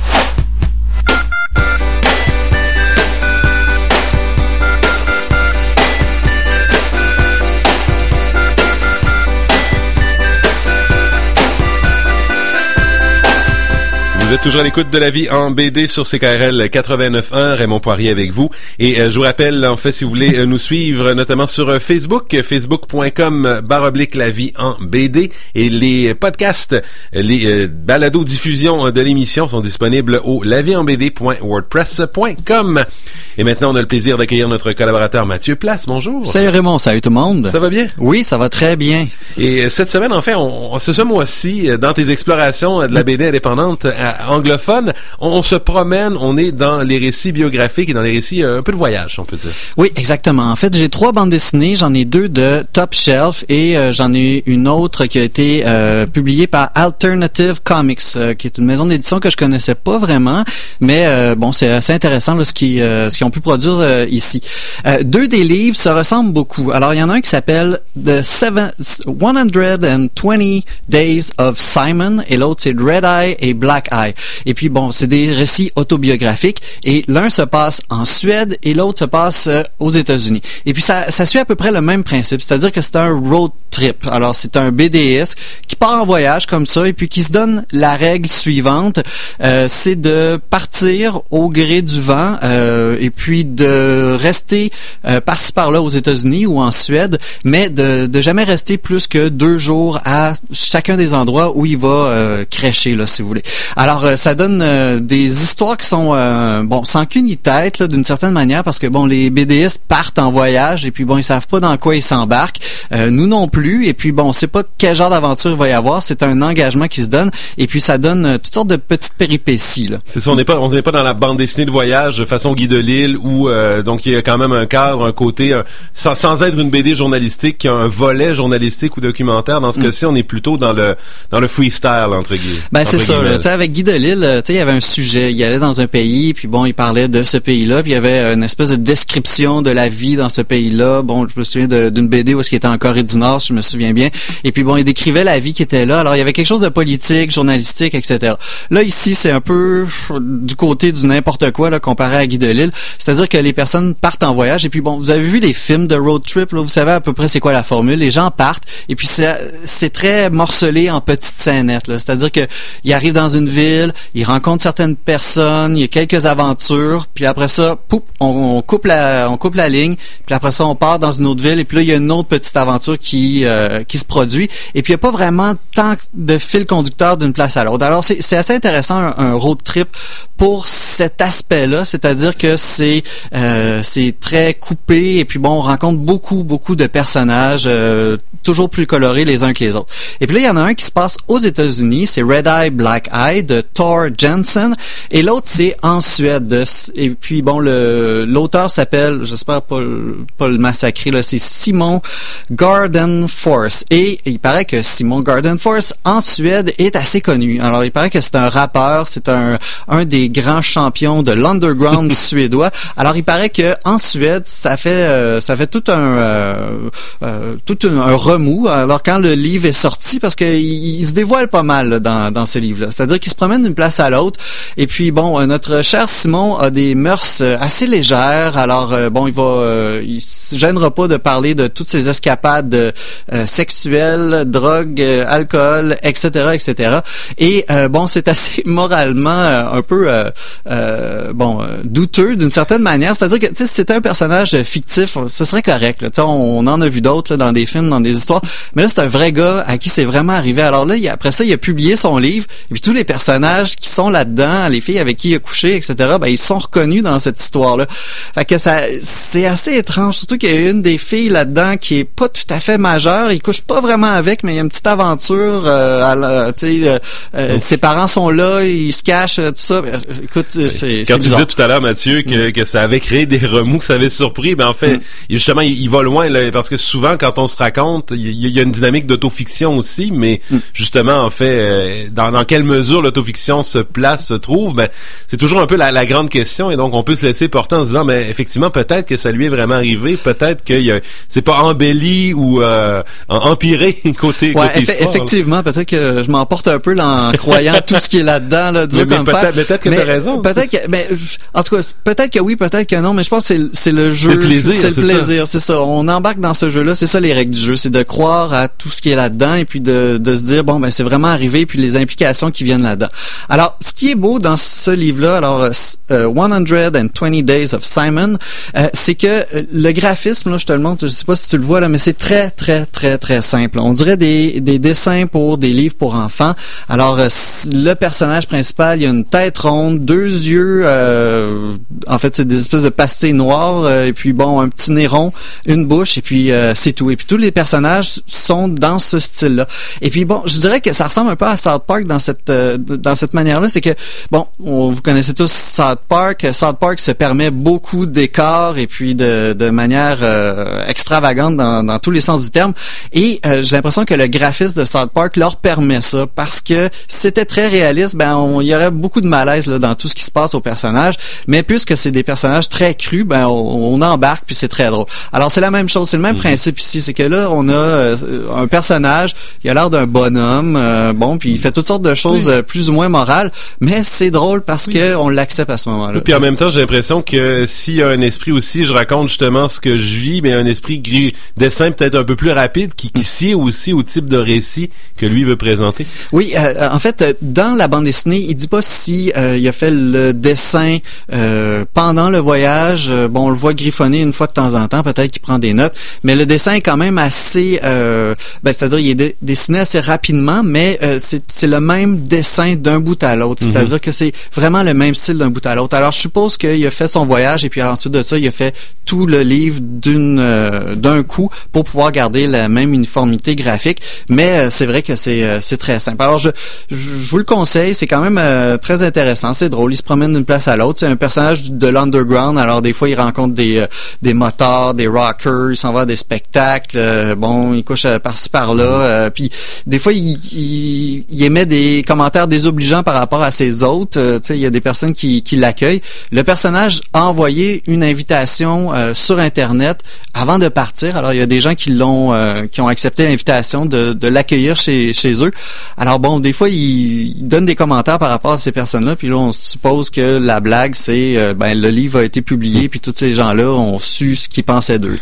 Vous êtes toujours à l'écoute de La vie en B D sur C K R L quatre-vingt-neuf un. Raymond Poirier avec vous. Et euh, je vous rappelle, en fait, si vous voulez euh, nous suivre, notamment sur euh, Facebook, facebook point com barre oblique La vie en B D. Et les podcasts, les euh, balados-diffusions de l'émission sont disponibles au la vie en b d point wordpress point com. Et maintenant, on a le plaisir d'accueillir notre collaborateur Mathieu Place. Bonjour. Salut Raymond, salut tout le monde. Ça va bien? Oui, ça va très bien. Et cette semaine, en fait, on, ce, ce mois-ci, dans tes explorations de la B D indépendante anglophone, on se promène, on est dans les récits biographiques et dans les récits euh, un peu de voyage, on peut dire. Oui, exactement. En fait, j'ai trois bandes dessinées. J'en ai deux de Top Shelf et euh, j'en ai une autre qui a été euh, publiée par Alternative Comics, euh, qui est une maison d'édition que je connaissais pas vraiment, mais euh, bon, c'est assez intéressant là, ce qu'ils euh, ce qu'ils ont pu produire euh, ici. Euh, deux des livres se ressemblent beaucoup. Alors, il y en a un qui s'appelle The Seven, one hundred twenty Days of Simon et l'autre c'est Red Eye et Black Eye. Et puis bon, c'est des récits autobiographiques et l'un se passe en Suède et l'autre se passe euh, aux États-Unis. Et puis ça, ça suit à peu près le même principe, c'est-à-dire que c'est un road trip. Alors c'est un B D S qui part en voyage comme ça et puis qui se donne la règle suivante, euh, c'est de partir au gré du vent euh, et puis de rester euh, par-ci par-là aux États-Unis ou en Suède, mais de, de jamais rester plus que deux jours à chacun des endroits où il va euh, crècher, là, si vous voulez. Alors Alors, euh, ça donne euh, des histoires qui sont, euh, bon, sans queue ni tête, là, d'une certaine manière, parce que, bon, les BDistes partent en voyage et puis, bon, ils savent pas dans quoi ils s'embarquent. Euh, nous non plus. Et puis, bon, on sait pas quel genre d'aventure il va y avoir. C'est un engagement qui se donne. Et puis, ça donne euh, toutes sortes de petites péripéties, là. C'est ça, on n'est pas, on n'est pas dans la bande dessinée de voyage façon Guy Delisle où, euh, donc, il y a quand même un cadre, un côté, un, sans, sans être une B D journalistique qui a un volet journalistique ou documentaire. Dans ce mm. cas-ci, on est plutôt dans le, dans le freestyle, entre guillemets. Ben, c'est ça, tu sais, avec Guy Delisle, tu sais, il y avait un sujet. Il allait dans un pays, puis bon, il parlait de ce pays-là, puis il y avait une espèce de description de la vie dans ce pays-là. Bon, je me souviens de, d'une B D où il était en Corée du Nord, si je me souviens bien. Et puis bon, il décrivait la vie qui était là. Alors, il y avait quelque chose de politique, journalistique, et cetera. Là, ici, c'est un peu du côté du n'importe quoi, là, comparé à Guy Delisle. C'est-à-dire que les personnes partent en voyage, et puis bon, vous avez vu les films de road trip, là, vous savez à peu près c'est quoi la formule. Les gens partent, et puis c'est, c'est très morcelé en petites scénettes, là. C'est-à-dire que il arrive dans une ville, il rencontre certaines personnes, il y a quelques aventures, puis après ça, poup, on, on coupe la, on coupe la ligne, puis après ça, on part dans une autre ville, et puis là, il y a une autre petite aventure qui, euh, qui se produit, et puis il n'y a pas vraiment tant de fil conducteur d'une place à l'autre. Alors, c'est, c'est assez intéressant, un, un road trip pour cet aspect-là, c'est-à-dire que c'est, euh, c'est très coupé, et puis bon, on rencontre beaucoup, beaucoup de personnages, euh, toujours plus colorés les uns que les autres. Et puis là, il y en a un qui se passe aux États-Unis, c'est Red Eye, Black Eye de Thor Jensen, et l'autre c'est en Suède. De, et puis bon, le l'auteur s'appelle, j'espère pas, pas le massacrer là, c'est Simon Gardenfors. Et il paraît que Simon Gardenfors en Suède est assez connu. Alors il paraît que c'est un rappeur, c'est un un des grands champions de l'underground suédois. Alors il paraît que en Suède, ça fait euh, ça fait tout un euh, euh, tout un, un remous. Alors quand le livre est sorti, parce que il, il se dévoile pas mal là, dans dans ce livre-là. C'est-à-dire qu'il se promène d'une place à l'autre. Et puis bon, euh, notre cher Simon a des mœurs euh, assez légères. Alors euh, bon, il va, euh, il se gênera pas de parler de toutes ses escapades euh, sexuelles, drogue, euh, alcool, et cetera, et cetera. Et euh, bon, c'est assez moralement euh, un peu euh, euh, bon euh, douteux d'une certaine manière. C'est-à-dire que tu sais, si c'était un personnage fictif, ce serait correct. Là. Tu sais, on, on en a vu d'autres là, dans des films, dans des histoires. Mais là, c'est un vrai gars à qui c'est vraiment arrivé. Alors là, il, après ça, il a publié son livre. Et puis tous les personnages qui sont là-dedans, les filles avec qui il a couché, et cetera, ben ils sont reconnus dans cette histoire-là. Fait que ça, c'est assez étrange. Surtout qu'il y a une des filles là-dedans qui est pas tout à fait majeure. Il couche pas vraiment avec, mais il y a une petite aventure. Euh, tu sais, euh, euh, ses parents sont là, ils se cachent, tout ça. Écoute, c'est quand c'est tu disais tout à l'heure, Mathieu, que, mm. que ça avait créé des remous, que ça avait surpris, ben en fait, mm. justement, il, il va loin là, parce que souvent, quand on se raconte, il y, il y a une dynamique d'autofiction aussi, mais mm. justement, en fait, euh, dans, dans quelle mesure l'autofiction se place, se trouve, ben c'est toujours un peu la, la grande question, et donc on peut se laisser porter en se disant, mais effectivement, peut-être que ça lui est vraiment arrivé, peut-être que y a, c'est pas embelli ou euh, empiré côté, ouais, côté eff- histoire. Effectivement, là. Peut-être que je m'emporte un peu là, en croyant tout ce qui est là-dedans, là, dur mais, comme mais fer. Peut-être, peut-être que mais t'as raison. Peut-être que, mais en tout cas, peut-être que oui, peut-être que non, mais je pense que c'est, c'est le jeu, c'est le plaisir, c'est le c'est plaisir, ça. c'est ça. On embarque dans ce jeu-là, c'est ça les règles du jeu, c'est de croire à tout ce qui est là-dedans et puis de, de se dire bon ben c'est vraiment arrivé, puis les implications qui viennent là-dedans. Alors, ce qui est beau dans ce livre-là, alors euh, one hundred twenty Days of Simon, euh, c'est que euh, le graphisme, là, je te le montre, je sais pas si tu le vois là, mais c'est très très très très simple. On dirait des des dessins pour des livres pour enfants. Alors euh, le personnage principal, il a une tête ronde, deux yeux, euh, en fait c'est des espèces de pastilles noires, euh, et puis bon un petit nez rond, une bouche, et puis euh, c'est tout. Et puis tous les personnages sont dans ce style-là. Et puis bon, je dirais que ça ressemble un peu à South Park dans cette euh, dans cette manière-là, c'est que bon, on, vous connaissez tous South Park. South Park se permet beaucoup d'écarts et puis de de manière euh, extravagante dans, dans tous les sens du terme. Et euh, j'ai l'impression que le graphisme de South Park leur permet ça, parce que si c'était très réaliste, ben on, il y aurait beaucoup de malaise là dans tout ce qui se passe aux personnages. Mais puisque c'est des personnages très crus, ben on, on embarque puis c'est très drôle. Alors c'est la même chose, c'est le même mmh. principe ici, c'est que là on a euh, un personnage, il a l'air d'un bonhomme, euh, bon puis il fait toutes sortes de choses oui. euh, plus ou moins morales, mais c'est drôle parce oui. que on l'accepte à ce moment-là. Oui, puis en même temps, j'ai l'impression que s'il y a un esprit aussi, je raconte justement ce que je vis, mais un esprit gris, dessin peut-être un peu plus rapide qui, qui sied aussi au type de récit que lui veut présenter. Oui, euh, en fait, dans la bande dessinée, il dit pas si euh, il a fait le dessin euh, euh, pendant le voyage, euh, bon, on le voit griffonner une fois de temps en temps, peut-être qu'il prend des notes, mais le dessin est quand même assez, euh, ben, c'est-à-dire il est de, dessiné assez rapidement, mais euh, c'est, c'est le même dessin d'un bout à l'autre, mm-hmm. c'est-à-dire que c'est vraiment le même style d'un bout à l'autre. Alors je suppose qu'il a fait son voyage et puis ensuite de ça, il a fait tout le livre d'une euh, d'un coup pour pouvoir garder la même uniformité graphique, mais euh, c'est vrai que c'est euh, c'est très simple. Alors je, je je vous le conseille, c'est quand même euh, très intéressant, c'est drôle, il se promène d'une place à l'autre, c'est un personnage de l'underground, alors des fois il rencontre des euh, des motards, des rockers, il s'en va à des spectacles, euh, bon, il couche euh, par-ci par-là, euh, puis des fois il, il il émet des commentaires désobligeants par rapport à ses hôtes, euh, tu sais, il y a des personnes qui qui l'accueillent. Le personnage a envoyé une invitation euh, sur internet avant de partir. Alors il y a des gens qui l'ont euh, qui ont accepté l'invitation de de l'accueillir chez chez eux. Alors bon, des fois il, il donne des commentaires par rapport à ces personnes-là, puis là on suppose que la blague c'est euh, ben le livre a été publié puis tous ces gens-là ont su ce qu'ils pensaient d'eux.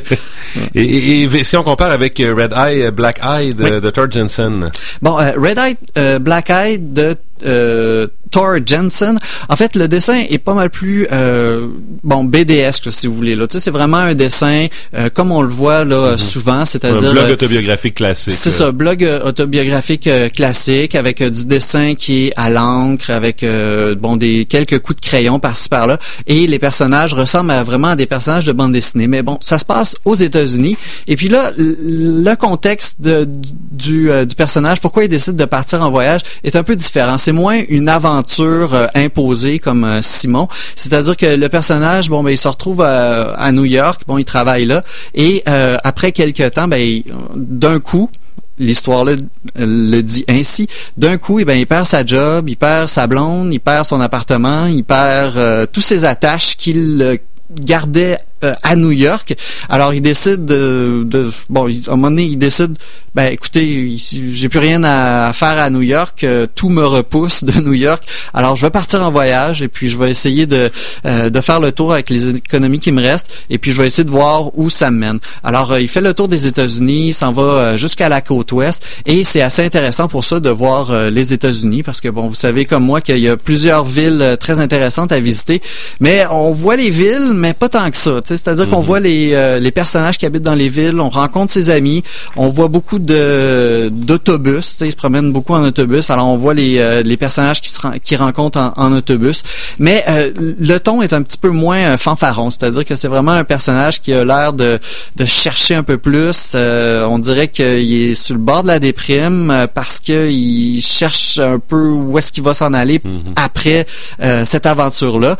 et, et, et si on compare avec Red Eye Black Eye de, oui. de Thor Jensen. Bon, euh, Red Eye euh, Black Eye de Euh, Thor Jensen. En fait, le dessin est pas mal plus euh, bon B D S que si vous voulez là. Tu sais, c'est vraiment un dessin euh, comme on le voit là mm-hmm. souvent, c'est-à-dire un blog euh, autobiographique classique. C'est là. ça, blog euh, autobiographique euh, classique avec euh, du dessin qui est à l'encre, avec euh, bon des quelques coups de crayon par-ci par-là, et les personnages ressemblent à vraiment à des personnages de bande dessinée. Mais bon, ça se passe aux États-Unis. Et puis là, le contexte de, du euh, du personnage, pourquoi il décide de partir en voyage, est un peu différent. C'est moins une aventure euh, imposée comme euh, Simon, c'est-à-dire que le personnage, bon, ben il se retrouve à, à New York, bon, il travaille là, et euh, après quelques temps, ben il, d'un coup, l'histoire le, le dit ainsi, d'un coup, eh ben il perd sa job, il perd sa blonde, il perd son appartement, il perd euh, tous ses attaches qu'il euh, gardait euh, à New York. Alors il décide de, de bon, il, à un moment donné, il décide, ben écoutez, il, j'ai plus rien à faire à New York, euh, tout me repousse de New York. Alors je vais partir en voyage et puis je vais essayer de euh, de faire le tour avec les économies qui me restent et puis je vais essayer de voir où ça me mène. Alors euh, il fait le tour des États-Unis, il s'en va euh, jusqu'à la côte ouest et c'est assez intéressant pour ça de voir euh, les États-Unis parce que bon, vous savez comme moi qu'il y a plusieurs villes euh, très intéressantes à visiter, mais on voit les villes mais pas tant que ça. C'est-à-dire mm-hmm. qu'on voit les euh, les personnages qui habitent dans les villes, on rencontre ses amis, on voit beaucoup de d'autobus, ils se promènent beaucoup en autobus, alors on voit les euh, les personnages qui se qui rencontrent en, en autobus, mais euh, le ton est un petit peu moins euh, fanfaron, c'est-à-dire que c'est vraiment un personnage qui a l'air de de chercher un peu plus, euh, on dirait qu'il est sur le bord de la déprime euh, parce que il cherche un peu où est-ce qu'il va s'en aller mm-hmm. après euh, cette aventure-là.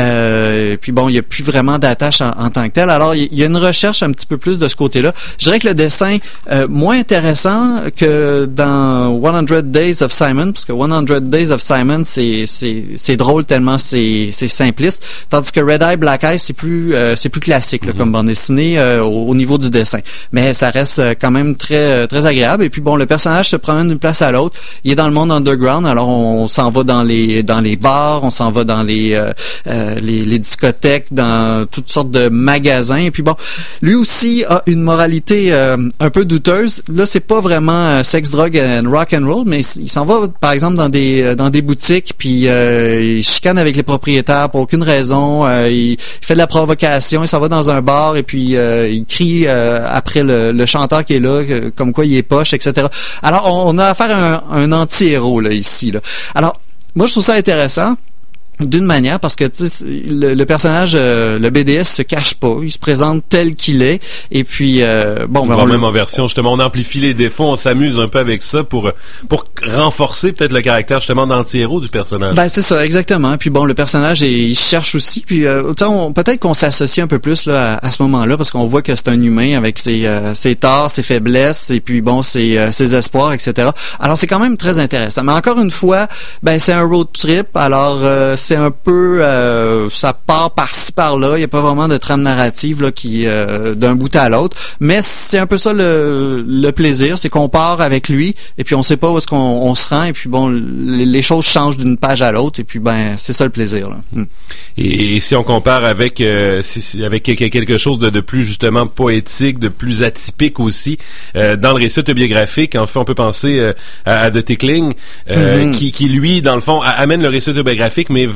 Euh, puis bon, il y a plus vraiment d'attache en, en tant que tel. Alors, il y a une recherche un petit peu plus de ce côté-là. Je dirais que le dessin, euh, moins intéressant que dans one hundred Days of Simon, parce que one hundred Days of Simon, c'est, c'est, c'est drôle tellement c'est, c'est simpliste. Tandis que Red Eye, Black Eye, c'est plus, euh, c'est plus classique, là, mm-hmm. comme bande dessinée, euh, au, au niveau du dessin. Mais ça reste quand même très, très agréable. Et puis bon, le personnage se promène d'une place à l'autre. Il est dans le monde underground. Alors, on, on s'en va dans les, dans les bars, on s'en va dans les, euh, euh, les, les discothèques, dans toutes sortes de magasins. Et puis bon, lui aussi a une moralité euh, un peu douteuse. Là, c'est pas vraiment euh, sex, drug and rock and roll, mais il s'en va par exemple dans des dans des boutiques, puis euh, il chicane avec les propriétaires pour aucune raison. Euh, il, il fait de la provocation. Il s'en va dans un bar et puis euh, il crie euh, après le, le chanteur qui est là, que, comme quoi il est poche, et cetera. Alors, on, on a affaire à un, un anti-héros là ici. Là. Alors, moi, je trouve ça intéressant. D'une manière, parce que le, le personnage, euh, le B D S se cache pas, il se présente tel qu'il est, et puis euh, bon, ben, on même en version justement, on amplifie les défauts, on s'amuse un peu avec ça pour pour renforcer peut-être le caractère justement d'anti-héros du personnage. Ben c'est ça, exactement. Puis bon, le personnage il cherche aussi, puis euh, autant peut-être qu'on s'associe un peu plus là à, à ce moment-là, parce qu'on voit que c'est un humain avec ses euh, ses torts, ses faiblesses, et puis bon, ses euh, ses espoirs, et cetera. Alors c'est quand même très intéressant. Mais encore une fois, ben c'est un road trip, alors euh, c'est un peu euh, ça part par-ci par-là, il y a pas vraiment de trame narrative là qui euh, d'un bout à l'autre, mais c'est un peu ça le, le plaisir, c'est qu'on part avec lui et puis on sait pas où est-ce qu'on on se rend et puis bon les, les choses changent d'une page à l'autre et puis ben c'est ça le plaisir là. Mm. Et, et si on compare avec euh, si, avec quelque chose de, de plus justement poétique, de plus atypique aussi euh, dans le récit autobiographique, en fait on peut penser euh, à, à The Tickling euh, mm-hmm. qui, qui lui dans le fond a, amène le récit autobiographique mais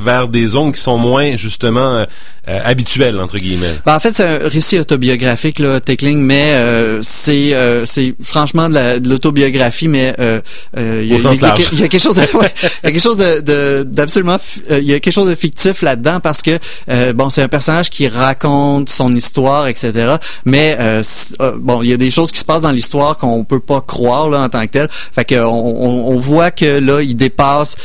vers des zones qui sont moins, justement, euh, euh, habituelles, entre guillemets. Ben, en fait, c'est un récit autobiographique, là, Tickling, mais euh, c'est euh, c'est franchement de, la, de l'autobiographie, mais euh, euh, il y a, au sens il y a, large. Il y a quelque chose de, ouais, il y a quelque chose de, de d'absolument, euh, il y a quelque chose de fictif là-dedans parce que euh, bon, c'est un personnage qui raconte son histoire, et cetera. Mais euh, euh, bon, il y a des choses qui se passent dans l'histoire qu'on peut pas croire là en tant que tel. Fait que on, on, on voit que là, il dépasse,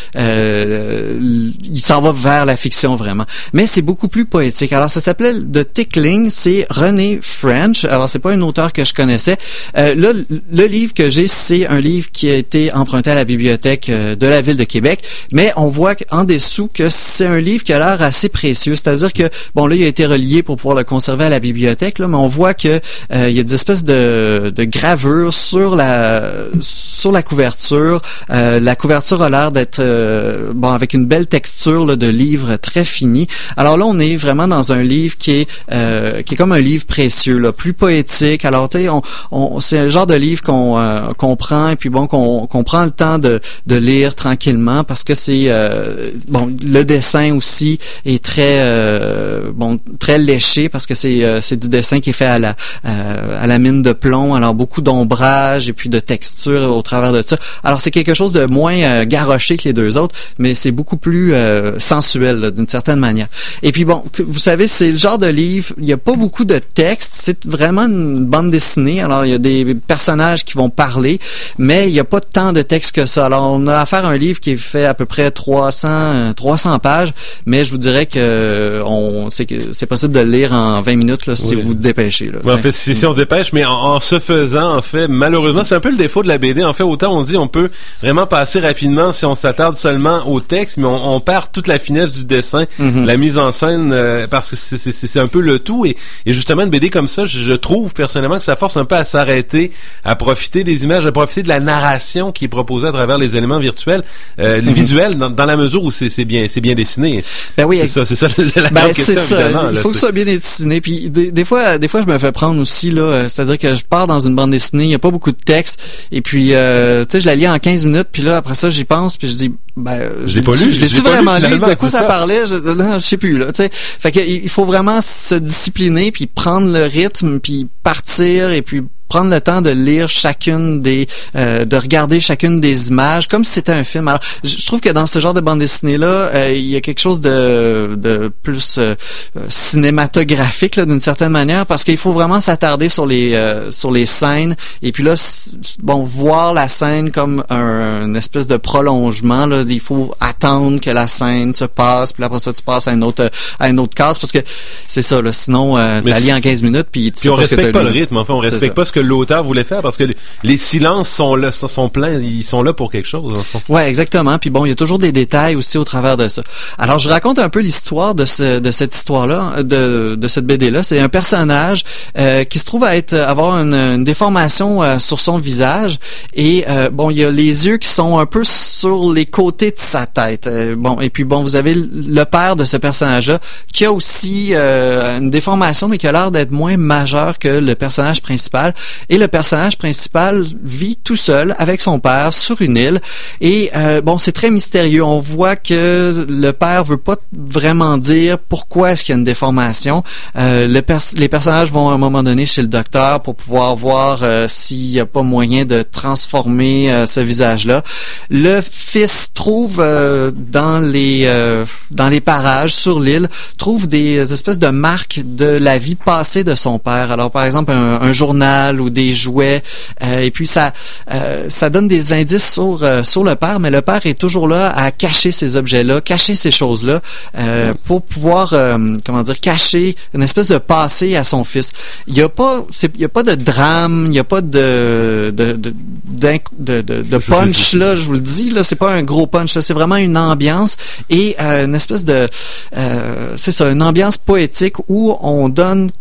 euh, il s'en va vers la fiction vraiment. Mais c'est beaucoup plus poétique. Alors ça s'appelait The Tickling, c'est René French. Alors c'est pas un auteur que je connaissais. Euh, là, le livre que j'ai, c'est un livre qui a été emprunté à la bibliothèque euh, de la ville de Québec. Mais on voit en dessous que c'est un livre qui a l'air assez précieux. C'est-à-dire que bon là, il a été relié pour pouvoir le conserver à la bibliothèque. Là, mais on voit que euh, il y a des espèces de, de gravures sur la sur la couverture. Euh, la couverture a l'air d'être euh, bon avec une belle texture là, de livre très fini. Alors là, on est vraiment dans un livre qui est euh, qui est comme un livre précieux, là, plus poétique. Alors tu sais, on, on c'est le genre de livre qu'on euh, qu'on prend et puis bon qu'on qu'on prend le temps de de lire tranquillement parce que c'est euh, bon le dessin aussi est très euh, bon très léché parce que c'est euh, c'est du dessin qui est fait à la euh, à la mine de plomb. Alors beaucoup d'ombrage et puis de texture au travers de ça. Alors c'est quelque chose de moins euh, garoché que les deux autres, mais c'est beaucoup plus euh, sensuel là, d'une certaine manière. Et puis bon, vous savez, c'est le genre de livre, il y a pas beaucoup de texte, c'est vraiment une bande dessinée. Alors il y a des personnages qui vont parler, mais il y a pas tant de texte que ça. Alors on a affaire à un livre qui est fait à peu près trois cents pages, mais je vous dirais que on c'est que c'est possible de le lire en vingt minutes là, si oui. vous vous dépêchez là. Ouais, en fait, si, si on se dépêche, mais en, en se faisant, en fait, malheureusement, c'est un peu le défaut de la B D. En fait, autant on dit on peut vraiment passer rapidement si on s'attarde seulement au texte, mais on, on perd toute la finesse du dessin, mm-hmm. la mise en scène, euh, parce que c'est, c'est, c'est un peu le tout. Et, et justement, une B D comme ça, je, je trouve personnellement que ça force un peu à s'arrêter, à profiter des images, à profiter de la narration qui est proposée à travers les éléments virtuels, euh, les mm-hmm. visuels, dans, dans la mesure où c'est, c'est bien, c'est bien dessiné. Ben oui, c'est ça, c'est ça la, la ben, question, c'est ça. évidemment. Il là, faut que c'est... ça soit bien dessiné. Puis des, des fois, des fois, je me fais prendre aussi là, c'est-à-dire que je pars dans une bande dessinée, il y a pas beaucoup de texte, et puis euh, tu sais, je la lis en quinze minutes, puis là après ça, j'y pense, puis je dis ben, je l'ai pas lu, je l'ai-tu vraiment lu, de quoi ça, ça parlait, je, là, je sais plus là, tu sais. Fait que il faut vraiment se discipliner, puis prendre le rythme, puis partir, et puis prendre le temps de lire chacune des euh, de regarder chacune des images comme si c'était un film. Alors je trouve que dans ce genre de bande dessinée là, euh, il y a quelque chose de de plus euh, cinématographique là, d'une certaine manière, parce qu'il faut vraiment s'attarder sur les euh, sur les scènes, et puis là bon voir la scène comme un une espèce de prolongement là, il faut attendre que la scène se passe, puis après ça tu passes à une autre à une autre case, parce que c'est ça là, sinon euh, t'as lu en quinze minutes puis tu sais on pas ce que respecte t'as pas lu. le rythme, enfin on respecte pas ce que l'auteur voulait faire, parce que les silences sont là, sont pleins, ils sont là pour quelque chose. En fond. Ouais, exactement. Puis bon, il y a toujours des détails aussi au travers de ça. Alors, je raconte un peu l'histoire de ce de cette histoire-là, de de cette B D-là. C'est un personnage euh, qui se trouve à être avoir une, une déformation euh, sur son visage, et euh, bon, il y a les yeux qui sont un peu sur les côtés de sa tête. Euh, bon, et puis bon, vous avez le père de ce personnage-là qui a aussi euh, une déformation, mais qui a l'air d'être moins majeur que le personnage principal. Et le personnage principal vit tout seul avec son père sur une île. Et euh, bon, c'est très mystérieux. On voit que le père veut pas vraiment dire pourquoi est-ce qu'il y a une déformation. Euh, le pers- les personnages vont à un moment donné chez le docteur pour pouvoir voir euh, s'il y a pas moyen de transformer euh, ce visage-là. Le fils trouve euh, dans les euh, dans les parages sur l'île, trouve des espèces de marques de la vie passée de son père. Alors par exemple un, un journal ou des jouets, euh, et puis ça euh, ça donne des indices sur euh, sur le père, mais le père est toujours là à cacher ces objets-là, cacher ces choses-là, euh, pour pouvoir euh, comment dire cacher une espèce de passé à son fils. Il y a pas c'est il y a pas de drame, il y a pas de de de de, de, de, de punch c'est, c'est, là, je vous le dis là, c'est pas un gros punch là, c'est vraiment une ambiance et euh, une espèce de euh, c'est ça, une ambiance poétique où on donne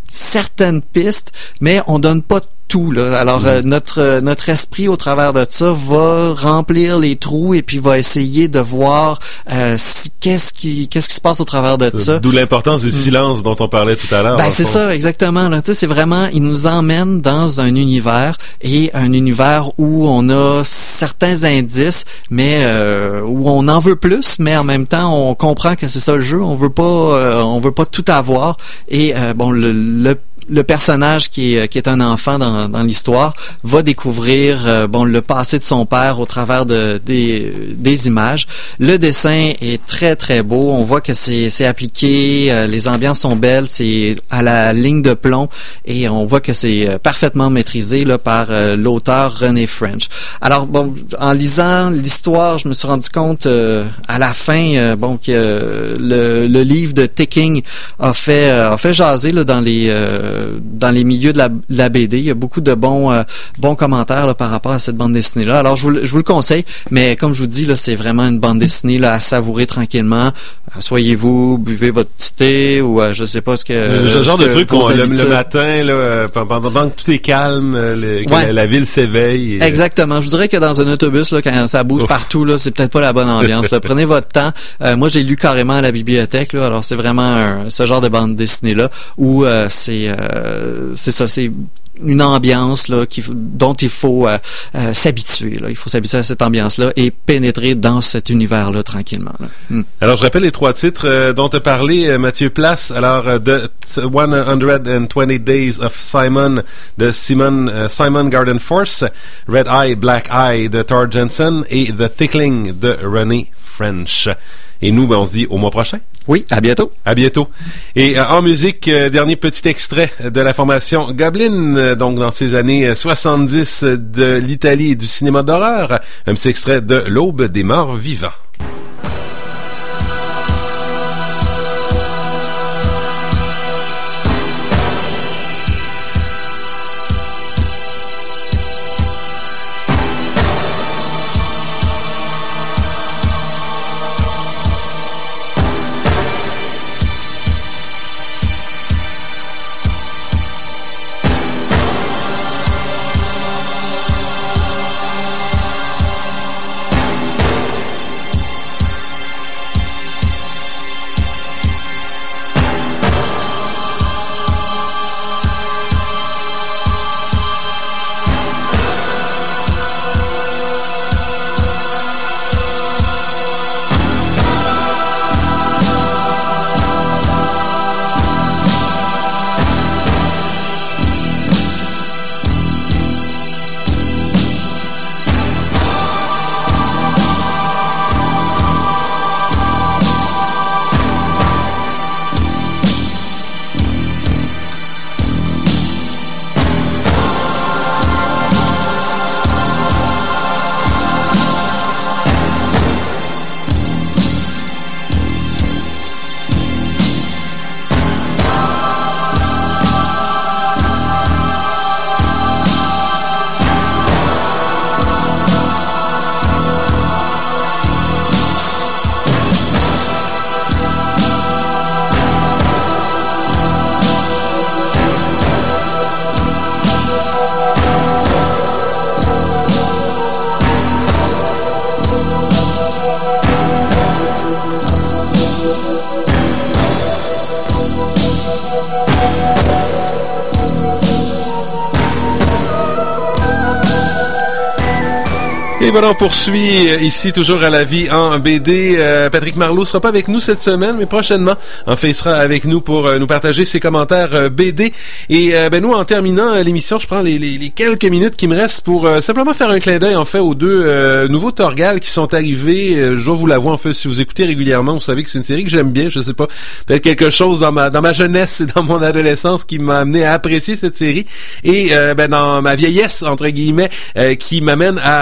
certaines pistes, mais on donne pas tout là. Alors mmh. euh, notre euh, notre esprit au travers de ça va remplir les trous et puis va essayer de voir euh, si, qu'est-ce qui qu'est-ce qui se passe au travers de ça. D'où l'importance du mmh. silence dont on parlait tout à l'heure. Ben c'est fond. ça exactement là. Tu sais, c'est vraiment, il nous emmène dans un univers et un univers où on a certains indices, mais euh, où on en veut plus, mais en même temps on comprend que c'est ça le jeu. On veut pas euh, on veut pas tout avoir et euh, bon le, le le personnage qui est qui est un enfant dans dans l'histoire va découvrir euh, bon le passé de son père au travers de des des images. Le dessin est très très beau, on voit que c'est c'est appliqué, euh, les ambiances sont belles, c'est à la ligne de plomb et on voit que c'est euh, parfaitement maîtrisé là par euh, l'auteur René French. Alors bon, en lisant l'histoire, je me suis rendu compte euh, à la fin euh, bon que euh, le le livre de Ticking a fait euh, a fait jaser là dans les euh, dans les milieux de la, de la B D. Il y a beaucoup de bons euh, bons commentaires là, par rapport à cette bande dessinée là. Alors je vous, je vous le conseille, mais comme je vous dis là, c'est vraiment une bande dessinée là à savourer tranquillement. Asseyez-vous, buvez votre petit thé ou euh, je sais pas ce que le ce genre que de truc qu'on le, habitudes... le matin là pendant, pendant que tout est calme, le, que ouais. la, la ville s'éveille. Et... Exactement. Je vous dirais que dans un autobus là quand ça bouge Ouf. partout là, c'est peut-être pas la bonne ambiance. Là. Prenez votre temps. Euh, moi j'ai lu carrément à la bibliothèque là, alors c'est vraiment un, ce genre de bande dessinée là où euh, c'est Euh, c'est ça, c'est une ambiance là qui, dont il faut euh, euh, s'habituer. Là. Il faut s'habituer à cette ambiance-là et pénétrer dans cet univers-là tranquillement. Là. Mm. Alors, je rappelle les trois titres euh, dont tu as parlé, euh, Mathieu Place. Alors, euh, The one hundred twenty Days of Simon de Simon, euh, Simon Garden Force, Red Eye, Black Eye de Thor Jensen et The Thickling de René French. Et nous, ben, on se dit au mois prochain. Oui, à bientôt. À bientôt. Et euh, en musique, euh, dernier petit extrait de la formation Goblin, euh, donc dans ces années soixante-dix de l'Italie et du cinéma d'horreur. Un petit extrait de L'Aube des morts vivants. Et voilà, on poursuit ici toujours à la vie en B D. Euh, Patrick Marleau sera pas avec nous cette semaine, mais prochainement, en fait, il sera avec nous pour euh, nous partager ses commentaires euh, B D. Et euh, ben nous, en terminant euh, l'émission, je prends les, les, les quelques minutes qui me restent pour euh, simplement faire un clin d'œil en fait aux deux euh, nouveaux Torgal qui sont arrivés. Euh, je dois vous l'avouer, en fait, si vous écoutez régulièrement, vous savez que c'est une série que j'aime bien. Je sais pas, peut-être quelque chose dans ma dans ma jeunesse et dans mon adolescence qui m'a amené à apprécier cette série. Et euh, ben dans ma vieillesse entre guillemets, euh, qui m'amène à, à vraiment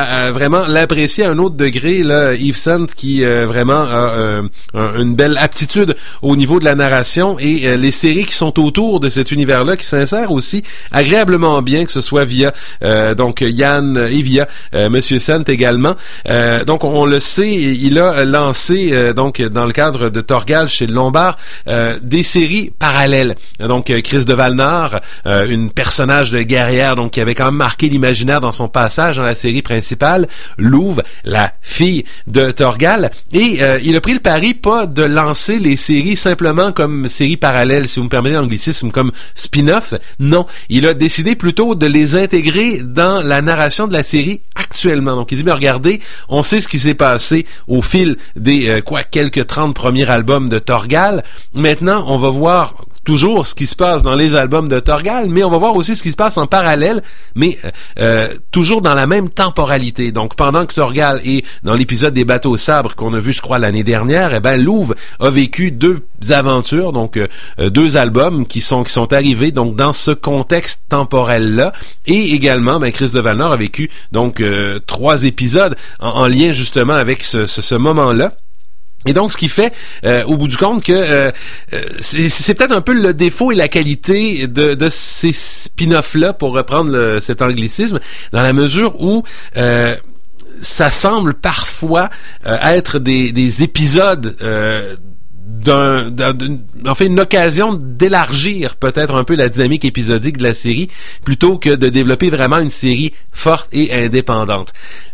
vraiment l'apprécier à un autre degré, là, Yves Sant, qui euh, vraiment a euh, une belle aptitude au niveau de la narration, et euh, les séries qui sont autour de cet univers-là, qui s'insèrent aussi agréablement bien, que ce soit via euh, donc Yann et via euh, Monsieur Sant également. Euh, donc on le sait, il a lancé euh, donc dans le cadre de Torgal chez Lombard euh, des séries parallèles. Donc euh, Chris de Valnor, euh, une personnage de guerrière donc qui avait quand même marqué l'imaginaire dans son passage dans la série principale, Louve, la fille de Torgal, et euh, il a pris le pari pas de lancer les séries simplement comme séries parallèles, si vous me permettez l'anglicisme, comme spin-off. Non, il a décidé plutôt de les intégrer dans la narration de la série actuellement. Donc il dit, mais regardez, on sait ce qui s'est passé au fil des euh, quoi quelques trente premiers albums de Torgal. Maintenant, on va voir toujours ce qui se passe dans les albums de Torgal, mais on va voir aussi ce qui se passe en parallèle, mais euh, toujours dans la même temporalité. Donc, pendant que Torgal est dans l'épisode des bateaux sabres qu'on a vu, je crois, l'année dernière, eh ben, Louve a vécu deux aventures, donc euh, deux albums qui sont qui sont arrivés donc dans ce contexte temporel-là, et également, ben, Chris de Valnor a vécu donc euh, trois épisodes en, en lien justement avec ce, ce, ce moment-là. Et donc, ce qui fait, euh, au bout du compte, que euh, c'est, c'est peut-être un peu le défaut et la qualité de, de ces spin-offs-là, pour reprendre le, cet anglicisme, dans la mesure où euh, ça semble parfois euh, être des, des épisodes euh, d'un, d'un, d'un, en fait, une occasion d'élargir peut-être un peu la dynamique épisodique de la série, plutôt que de développer vraiment une série forte et indépendante.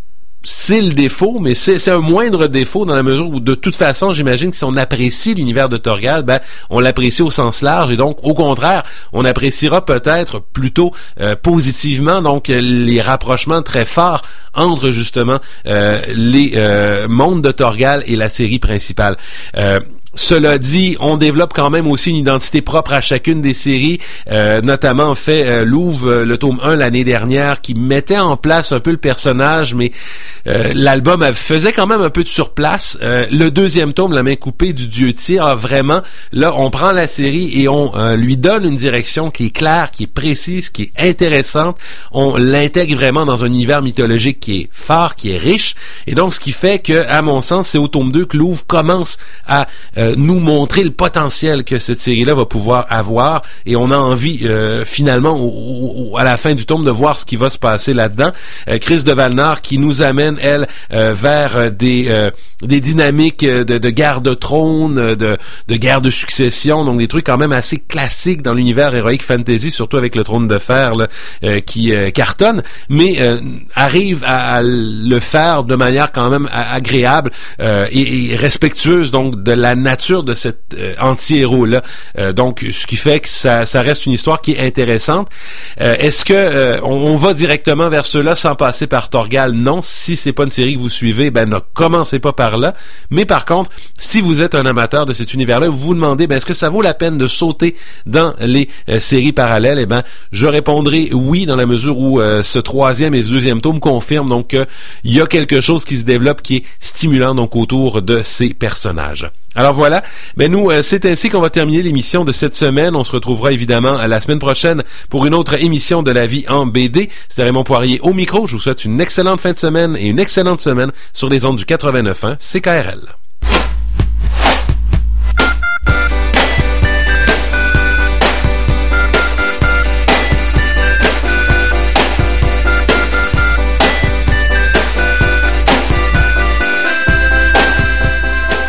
C'est le défaut, mais c'est, c'est un moindre défaut dans la mesure où, de toute façon, j'imagine que si on apprécie l'univers de Torgal, ben, on l'apprécie au sens large, et donc, au contraire, on appréciera peut-être plutôt euh, positivement, donc, les rapprochements très forts entre, justement, euh, les euh, mondes de Torgal et la série principale. Euh, Cela dit, on développe quand même aussi une identité propre à chacune des séries, euh, notamment en fait euh, Louve, euh, le tome un l'année dernière, qui mettait en place un peu le personnage, mais euh, l'album faisait quand même un peu de surplace. Euh, le deuxième tome, La main coupée du dieu Tyr, a vraiment, là, on prend la série et on euh, lui donne une direction qui est claire, qui est précise, qui est intéressante. On l'intègre vraiment dans un univers mythologique qui est fort, qui est riche, et donc ce qui fait que, à mon sens, c'est au tome deux que Louve commence à Euh, nous montrer le potentiel que cette série-là va pouvoir avoir, et on a envie euh, finalement au, au, à la fin du tome de voir ce qui va se passer là-dedans. Euh, Chris de Valnor qui nous amène, elle, euh, vers des euh, des dynamiques de, de guerre de trône, de, de guerre de succession, donc des trucs quand même assez classiques dans l'univers héroïque fantasy, surtout avec le Trône de Fer là, euh, qui euh, cartonne, mais euh, arrive à, à le faire de manière quand même agréable euh, et, et respectueuse donc de la nature de cet euh, anti-héros-là. Euh, donc, ce qui fait que ça, ça reste une histoire qui est intéressante. Euh, est-ce que euh, on, on va directement vers ceux-là sans passer par Torgal? Non. Si c'est pas une série que vous suivez, ben ne commencez pas par là. Mais par contre, si vous êtes un amateur de cet univers-là, vous vous demandez, ben est-ce que ça vaut la peine de sauter dans les euh, séries parallèles? Eh ben, je répondrai oui, dans la mesure où euh, ce troisième et ce deuxième tome confirment donc qu'il y a quelque chose qui se développe qui est stimulant donc autour de ces personnages. Alors voilà, ben nous, euh, c'est ainsi qu'on va terminer l'émission de cette semaine. On se retrouvera évidemment à la semaine prochaine pour une autre émission de La Vie en B D. C'était Raymond Poirier au micro. Je vous souhaite une excellente fin de semaine et une excellente semaine sur les ondes du quatre-vingt-neuf point un C K R L.